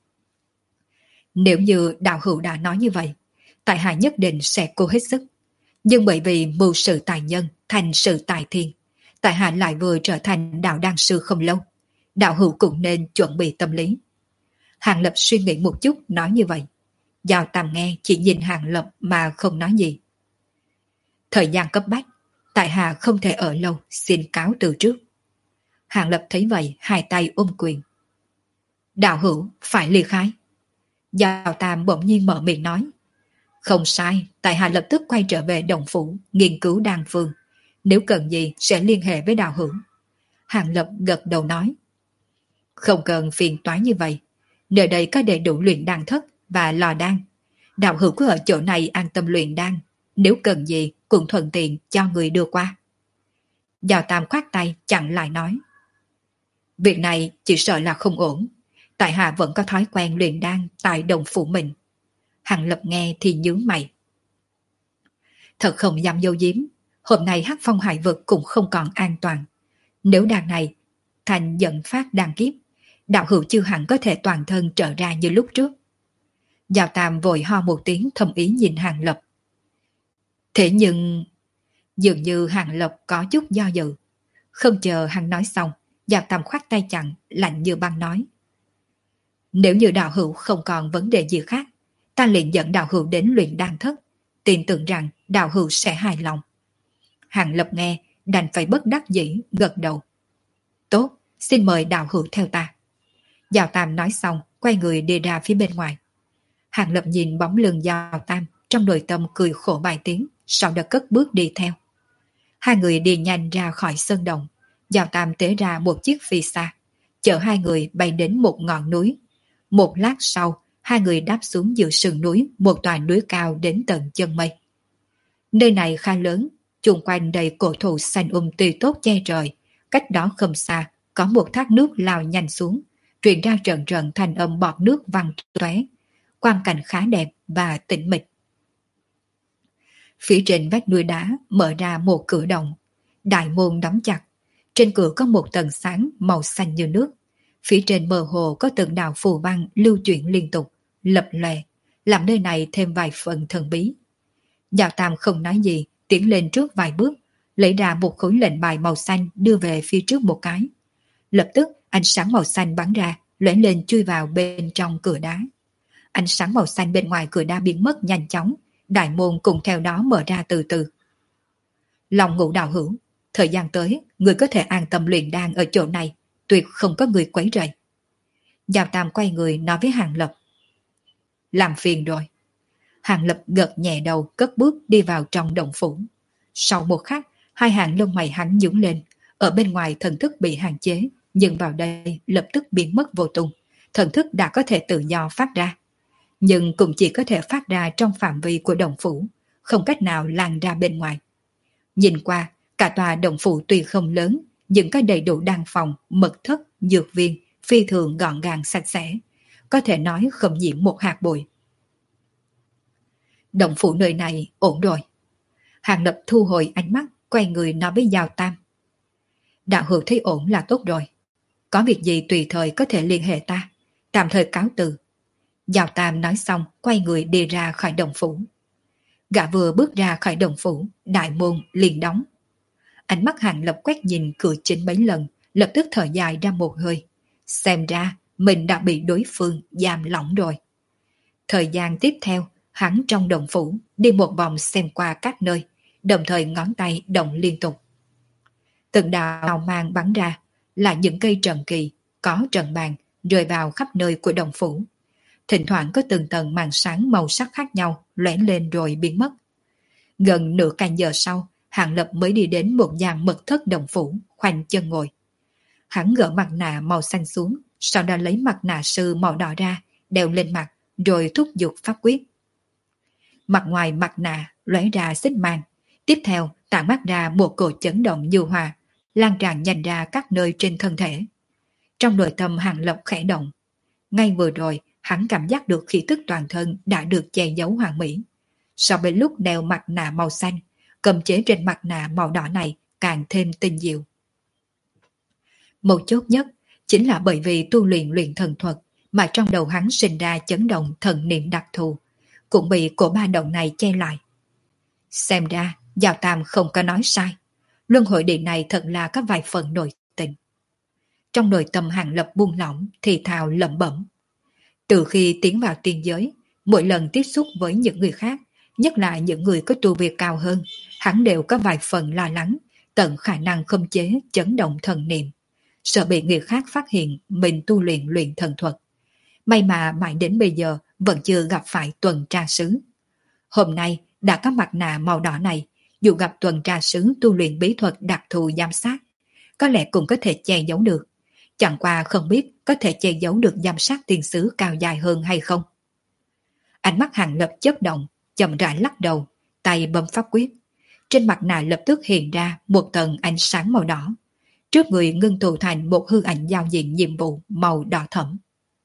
Speaker 1: Nếu như đạo hữu đã nói như vậy, tại hạ nhất định sẽ cố hết sức. Nhưng bởi vì mưu sự tài nhân thành sự tài thiên, tại hạ lại vừa trở thành đạo đan sư không lâu. Đạo hữu cũng nên chuẩn bị tâm lý. Hàng Lập suy nghĩ một chút nói như vậy. Giao Tam nghe chỉ nhìn Hàng Lập mà không nói gì. Thời gian cấp bách, tại hạ không thể ở lâu, xin cáo từ trước. Hàng Lập thấy vậy, hai tay ôm quyền. Đạo hữu phải ly khai. Giao Tam bỗng nhiên mở miệng nói. Không sai, tại hạ lập tức quay trở về Đồng Phủ, nghiên cứu đan phương. Nếu cần gì sẽ liên hệ với đạo hữu. Hàng Lập gật đầu nói. Không cần phiền toái như vậy. Nơi đây có đầy đủ luyện đan thất và lò đan. Đạo hữu cứ ở chỗ này an tâm luyện đan. Nếu cần gì cũng thuận tiện cho người đưa qua. Giao Tam khoát tay chặn lại nói. Việc này chỉ sợ là không ổn. Tại hạ vẫn có thói quen luyện đan tại Đồng Phủ mình. Hàng Lập nghe thì nhướng mày. Thật không dám dâu giếm. Hôm nay Hắc Phong Hải Vực cũng không còn an toàn. Nếu đàn này thành dẫn phát đàn kiếp, đạo hữu chưa hẳn có thể toàn thân trở ra như lúc trước. Giao Tam vội ho một tiếng thầm ý nhìn Hàng Lập. Thế nhưng dường như Hàng Lập có chút do dự. Không chờ hắn nói xong, Giao Tam khoát tay chặn, lạnh như băng nói. Nếu như đạo hữu không còn vấn đề gì khác, ta liền dẫn đạo hữu đến luyện đan thất, tin tưởng rằng đạo hữu sẽ hài lòng. Hàng Lập nghe, đành phải bất đắc dĩ, gật đầu. Tốt, xin mời đạo hữu theo ta. Giao Tam nói xong, quay người đi ra phía bên ngoài. Hàng Lập nhìn bóng lưng Giao Tam, trong nội tâm cười khổ vài tiếng, sau đó cất bước đi theo. Hai người đi nhanh ra khỏi sơn động. Giao Tam tế ra một chiếc phi xa, chở hai người bay đến một ngọn núi. Một lát sau, hai người đáp xuống giữa sườn núi, một tòa núi cao đến tận chân mây. Nơi này khá lớn, chung quanh đầy cổ thụ xanh tươi tốt che trời, cách đó không xa có một thác nước lao nhanh xuống, truyền ra trận trận thanh âm bọt nước văng tóe. Quang cảnh khá đẹp và tĩnh mịch. Phía trên vách núi đá mở ra một cửa động, đại môn đóng chặt. Trên cửa có một tầng sáng màu xanh như nước. Phía trên mơ hồ có từng đạo phù văn lưu chuyển liên tục, lập lòe, làm nơi này thêm vài phần thần bí. Giao Tam không nói gì, tiến lên trước vài bước, lấy ra một khối lệnh bài màu xanh đưa về phía trước một cái. Lập tức ánh sáng màu xanh bắn ra, lóe lên chui vào bên trong cửa đá. Ánh sáng màu xanh bên ngoài cửa đá biến mất nhanh chóng, đại môn cùng theo đó mở ra từ từ. Lòng Ngũ đạo hữu, thời gian tới, người có thể an tâm luyện đan ở chỗ này, tuyệt không có người quấy rầy. Giao Tam quay người nói với Hàng Lập. Làm phiền rồi. Hàng Lập gật nhẹ đầu, cất bước đi vào trong động phủ. Sau một khắc, hai hàng lông mày hắn nhướng lên, ở bên ngoài thần thức bị hạn chế, nhưng vào đây lập tức biến mất vô tung. Thần thức đã có thể tự do phát ra, nhưng cũng chỉ có thể phát ra trong phạm vi của động phủ, không cách nào lan ra bên ngoài. Nhìn qua, cả tòa động phủ tuy không lớn, nhưng có đầy đủ đan phòng, mật thất, dược viên, phi thường gọn gàng sạch sẽ, có thể nói không nhiễm một hạt bụi. Động phủ nơi này ổn rồi. Hàng Lập thu hồi ánh mắt, quay người nói với Giao Tam. Đạo hữu thấy ổn là tốt rồi. Có việc gì tùy thời có thể liên hệ ta. Tạm thời cáo từ. Giao Tam nói xong, quay người đi ra khỏi động phủ. Gã vừa bước ra khỏi động phủ, đại môn liền đóng. Ánh mắt Hàng Lập quét nhìn cửa chính mấy lần, lập tức thở dài ra một hơi. Xem ra mình đã bị đối phương giam lỏng rồi. Thời gian tiếp theo, hắn trong động phủ đi một vòng xem qua các nơi, đồng thời ngón tay động liên tục. Từng đạo mang bắn ra là những cây trần kỳ, có trần bàn rơi vào khắp nơi của động phủ. Thỉnh thoảng có từng tầng màn sáng màu sắc khác nhau lóe lên rồi biến mất. Gần nửa canh giờ sau, Hàng Lập mới đi đến một gian mật thất động phủ, khoanh chân ngồi. Hắn gỡ mặt nạ màu xanh xuống, sau đó lấy mặt nạ sư màu đỏ ra, đeo lên mặt, rồi thúc giục pháp quyết. Mặt ngoài mặt nạ lóe ra xích mang, tiếp theo tản mát ra một cỗ chấn động như hòa, lan tràn nhanh ra các nơi trên thân thể. Trong nội tâm Hàng Lập khẽ động. Ngay vừa rồi, hắn cảm giác được khí tức toàn thân đã được che giấu hoàn mỹ. So với lúc đeo mặt nạ màu xanh, cầm chế trên mặt nạ màu đỏ này càng thêm tinh diệu. Một chốt nhất chính là bởi vì tu luyện thần thuật mà trong đầu hắn sinh ra chấn động thần niệm đặc thù, cũng bị cổ ba động này che lại. Xem ra, Giao Tam không có nói sai. Luân hồi điện này thật là có vài phần nội tình. Trong nội tâm Hàng Lập buông lỏng thì thào lẩm bẩm. Từ khi tiến vào tiên giới, mỗi lần tiếp xúc với những người khác, nhất là những người có tu vi cao hơn, hắn đều có vài phần lo lắng, tận khả năng khống chế chấn động thần niệm, sợ bị người khác phát hiện mình tu luyện thần thuật. May mà mãi đến bây giờ vẫn chưa gặp phải tuần tra sứ. Hôm nay đã có mặt nạ màu đỏ này, dù gặp tuần tra sứ tu luyện bí thuật đặc thù giám sát, có lẽ cũng có thể che giấu được. Chẳng qua không biết có thể che giấu được giám sát tiên sứ cao dài hơn hay không. Ánh mắt Hàng Lập chớp động, chậm rãi lắc đầu, tay bấm pháp quyết. Trên mặt nạ lập tức hiện ra một tầng ánh sáng màu đỏ. Trước người ngưng tụ thành một hư ảnh giao diện nhiệm vụ màu đỏ thẫm.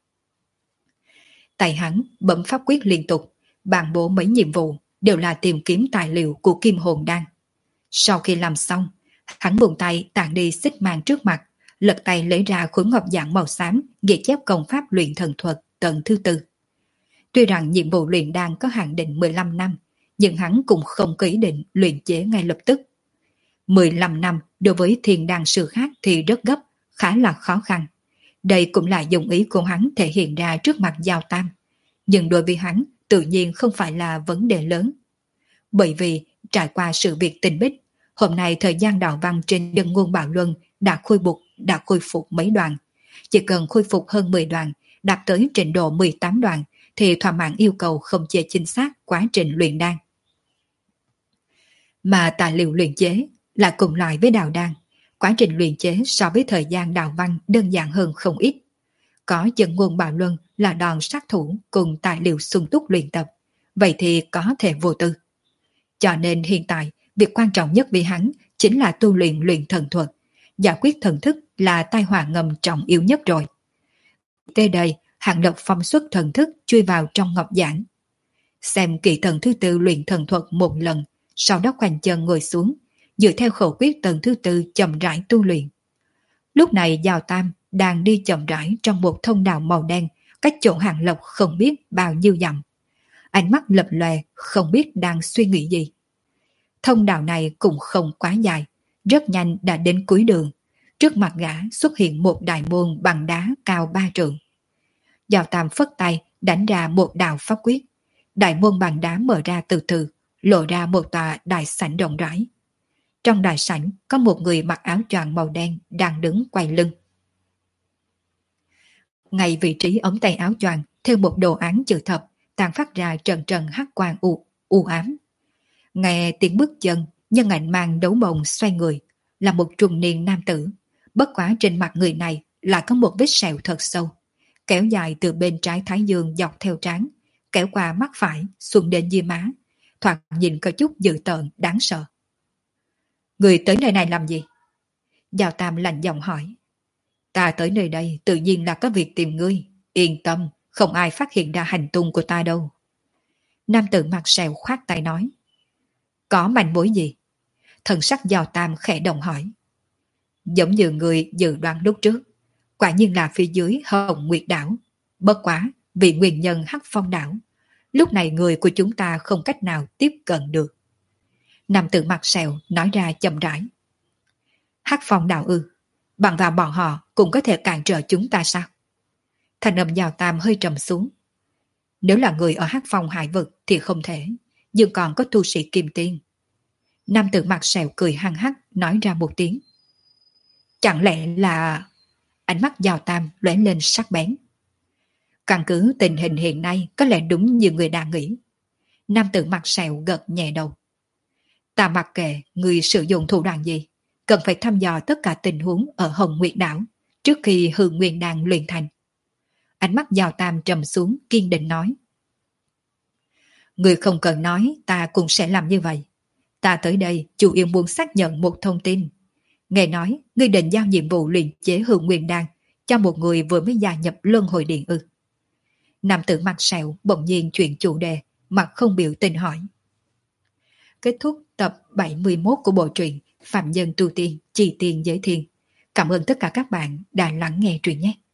Speaker 1: Tay hắn bấm pháp quyết liên tục, bàn bố mấy nhiệm vụ đều là tìm kiếm tài liệu của Kim Hồn Đan. Sau khi làm xong, hắn buông tay tản đi xích mang trước mặt, lật tay lấy ra khối ngọc giản màu xám ghi chép công pháp luyện thần thuật tầng thứ 4. Tuy rằng nhiệm vụ luyện đan có hạn định 15 năm, nhưng hắn cũng không có ý định luyện chế ngay lập tức. 15 năm đối với thiền đan sư khác thì rất gấp, khá là khó khăn. Đây cũng là dụng ý của hắn thể hiện ra trước mặt Giao Tam. Nhưng đối với hắn tự nhiên không phải là vấn đề lớn. Bởi vì trải qua sự việc tình bích, hôm nay thời gian đạo văn trên dân ngôn Bảo Luân đã khôi phục mấy đoạn. Chỉ cần khôi phục hơn 10 đoạn, đạt tới trình độ 18 đoạn thì thỏa mãn yêu cầu không chế chính xác quá trình luyện đan. Mà tài liệu luyện chế là cùng loại với đào đan, quá trình luyện chế so với thời gian đào văn đơn giản hơn không ít. có Chân Ngôn Bạo Luân là đòn sát thủ cùng tài liệu sung túc luyện tập, vậy thì có thể vô tư. Cho nên hiện tại, việc quan trọng nhất với hắn chính là tu luyện luyện thần thuật. Giải quyết thần thức là tai họa ngầm trọng yếu nhất rồi. Tới đây, Hàng Lập phong xuất thần thức chui vào trong ngọc giảng. Xem kỳ thần thứ tư luyện thần thuật một lần, sau đó khoanh chân ngồi xuống, dựa theo khẩu quyết tầng thứ tư chậm rãi tu luyện. Lúc này Giao Tam đang đi chậm rãi trong một thông đạo màu đen, cách chỗ Hàng Lập không biết bao nhiêu dặm. Ánh mắt lập lòe, không biết đang suy nghĩ gì. Thông đạo này cũng không quá dài, rất nhanh đã đến cuối đường. Trước mặt gã xuất hiện một đại môn bằng đá cao 3 trượng. Giao Tam phất tay đánh ra một đạo pháp quyết. Đại môn bằng đá mở ra từ từ, lộ ra một tòa đại sảnh rộng rãi. Trong đại sảnh có một người mặc áo choàng màu đen đang đứng quay lưng. Ngay vị trí ống tay áo choàng theo một đồ án chữ thập tàn phát ra trần trần hắc quang u ám. Nghe tiếng bước chân, nhân ảnh mang đấu bồng xoay người, là một trung niên nam tử. Bất quá trên mặt người này lại có một vết sẹo thật sâu, kéo dài từ bên trái thái dương dọc theo trán, kéo qua mắt phải xuống đến dưới má, thoạt nhìn có chút dữ tợn đáng sợ. Người tới nơi này làm gì? Giao Tam lạnh giọng hỏi. Ta tới nơi đây tự nhiên là có việc tìm ngươi, yên tâm, không ai phát hiện ra hành tung của ta đâu. Nam tử mặt sẹo khoát tay nói. Có manh mối gì? Thần sắc Giao Tam khẽ động hỏi. Giống như người dự đoán lúc trước, quả nhiên là phía dưới Hồng Nguyệt đảo. Bất quá, vì nguyên nhân Hắc Phong đảo, lúc này người của chúng ta không cách nào tiếp cận được. Nam tử mặt sẹo nói ra chậm rãi. Hắc Phong đảo ư? Bằng vào bọn họ cũng có thể cản trở chúng ta sao? Thành âm Giao Tam hơi trầm xuống. Nếu là người ở Hắc Phong hải vực thì không thể, nhưng còn có tu sĩ kim tiên. Nam tử mặt sẹo cười hăng hắc nói ra một tiếng. Chẳng lẽ là... Ánh mắt Giao Tam lóe lên sắc bén. Căn cứ tình hình hiện nay có lẽ đúng như người đang nghĩ. Nam tử mặt sẹo gật nhẹ đầu. Ta mặc kệ người sử dụng thủ đoạn gì, cần phải thăm dò tất cả tình huống ở Hồng Nguyệt đảo trước khi Hư Nguyên Đan luyện thành. Ánh mắt Giao Tam trầm xuống kiên định nói. Người không cần nói, ta cũng sẽ làm như vậy. Ta tới đây chủ yếu muốn xác nhận một thông tin. Nghe nói ngươi định giao nhiệm vụ luyện chế Hư Nguyên Đan cho một người vừa mới gia nhập Luân Hồi Điện ư? Nam tử mặt sẹo bỗng nhiên chuyển chủ đề, mặt không biểu tình hỏi. Kết thúc tập 71 của bộ truyện Phạm Nhân Tu Tiên, Chi Tiên Giới Thiên. Cảm ơn tất cả các bạn đã lắng nghe truyện nhé.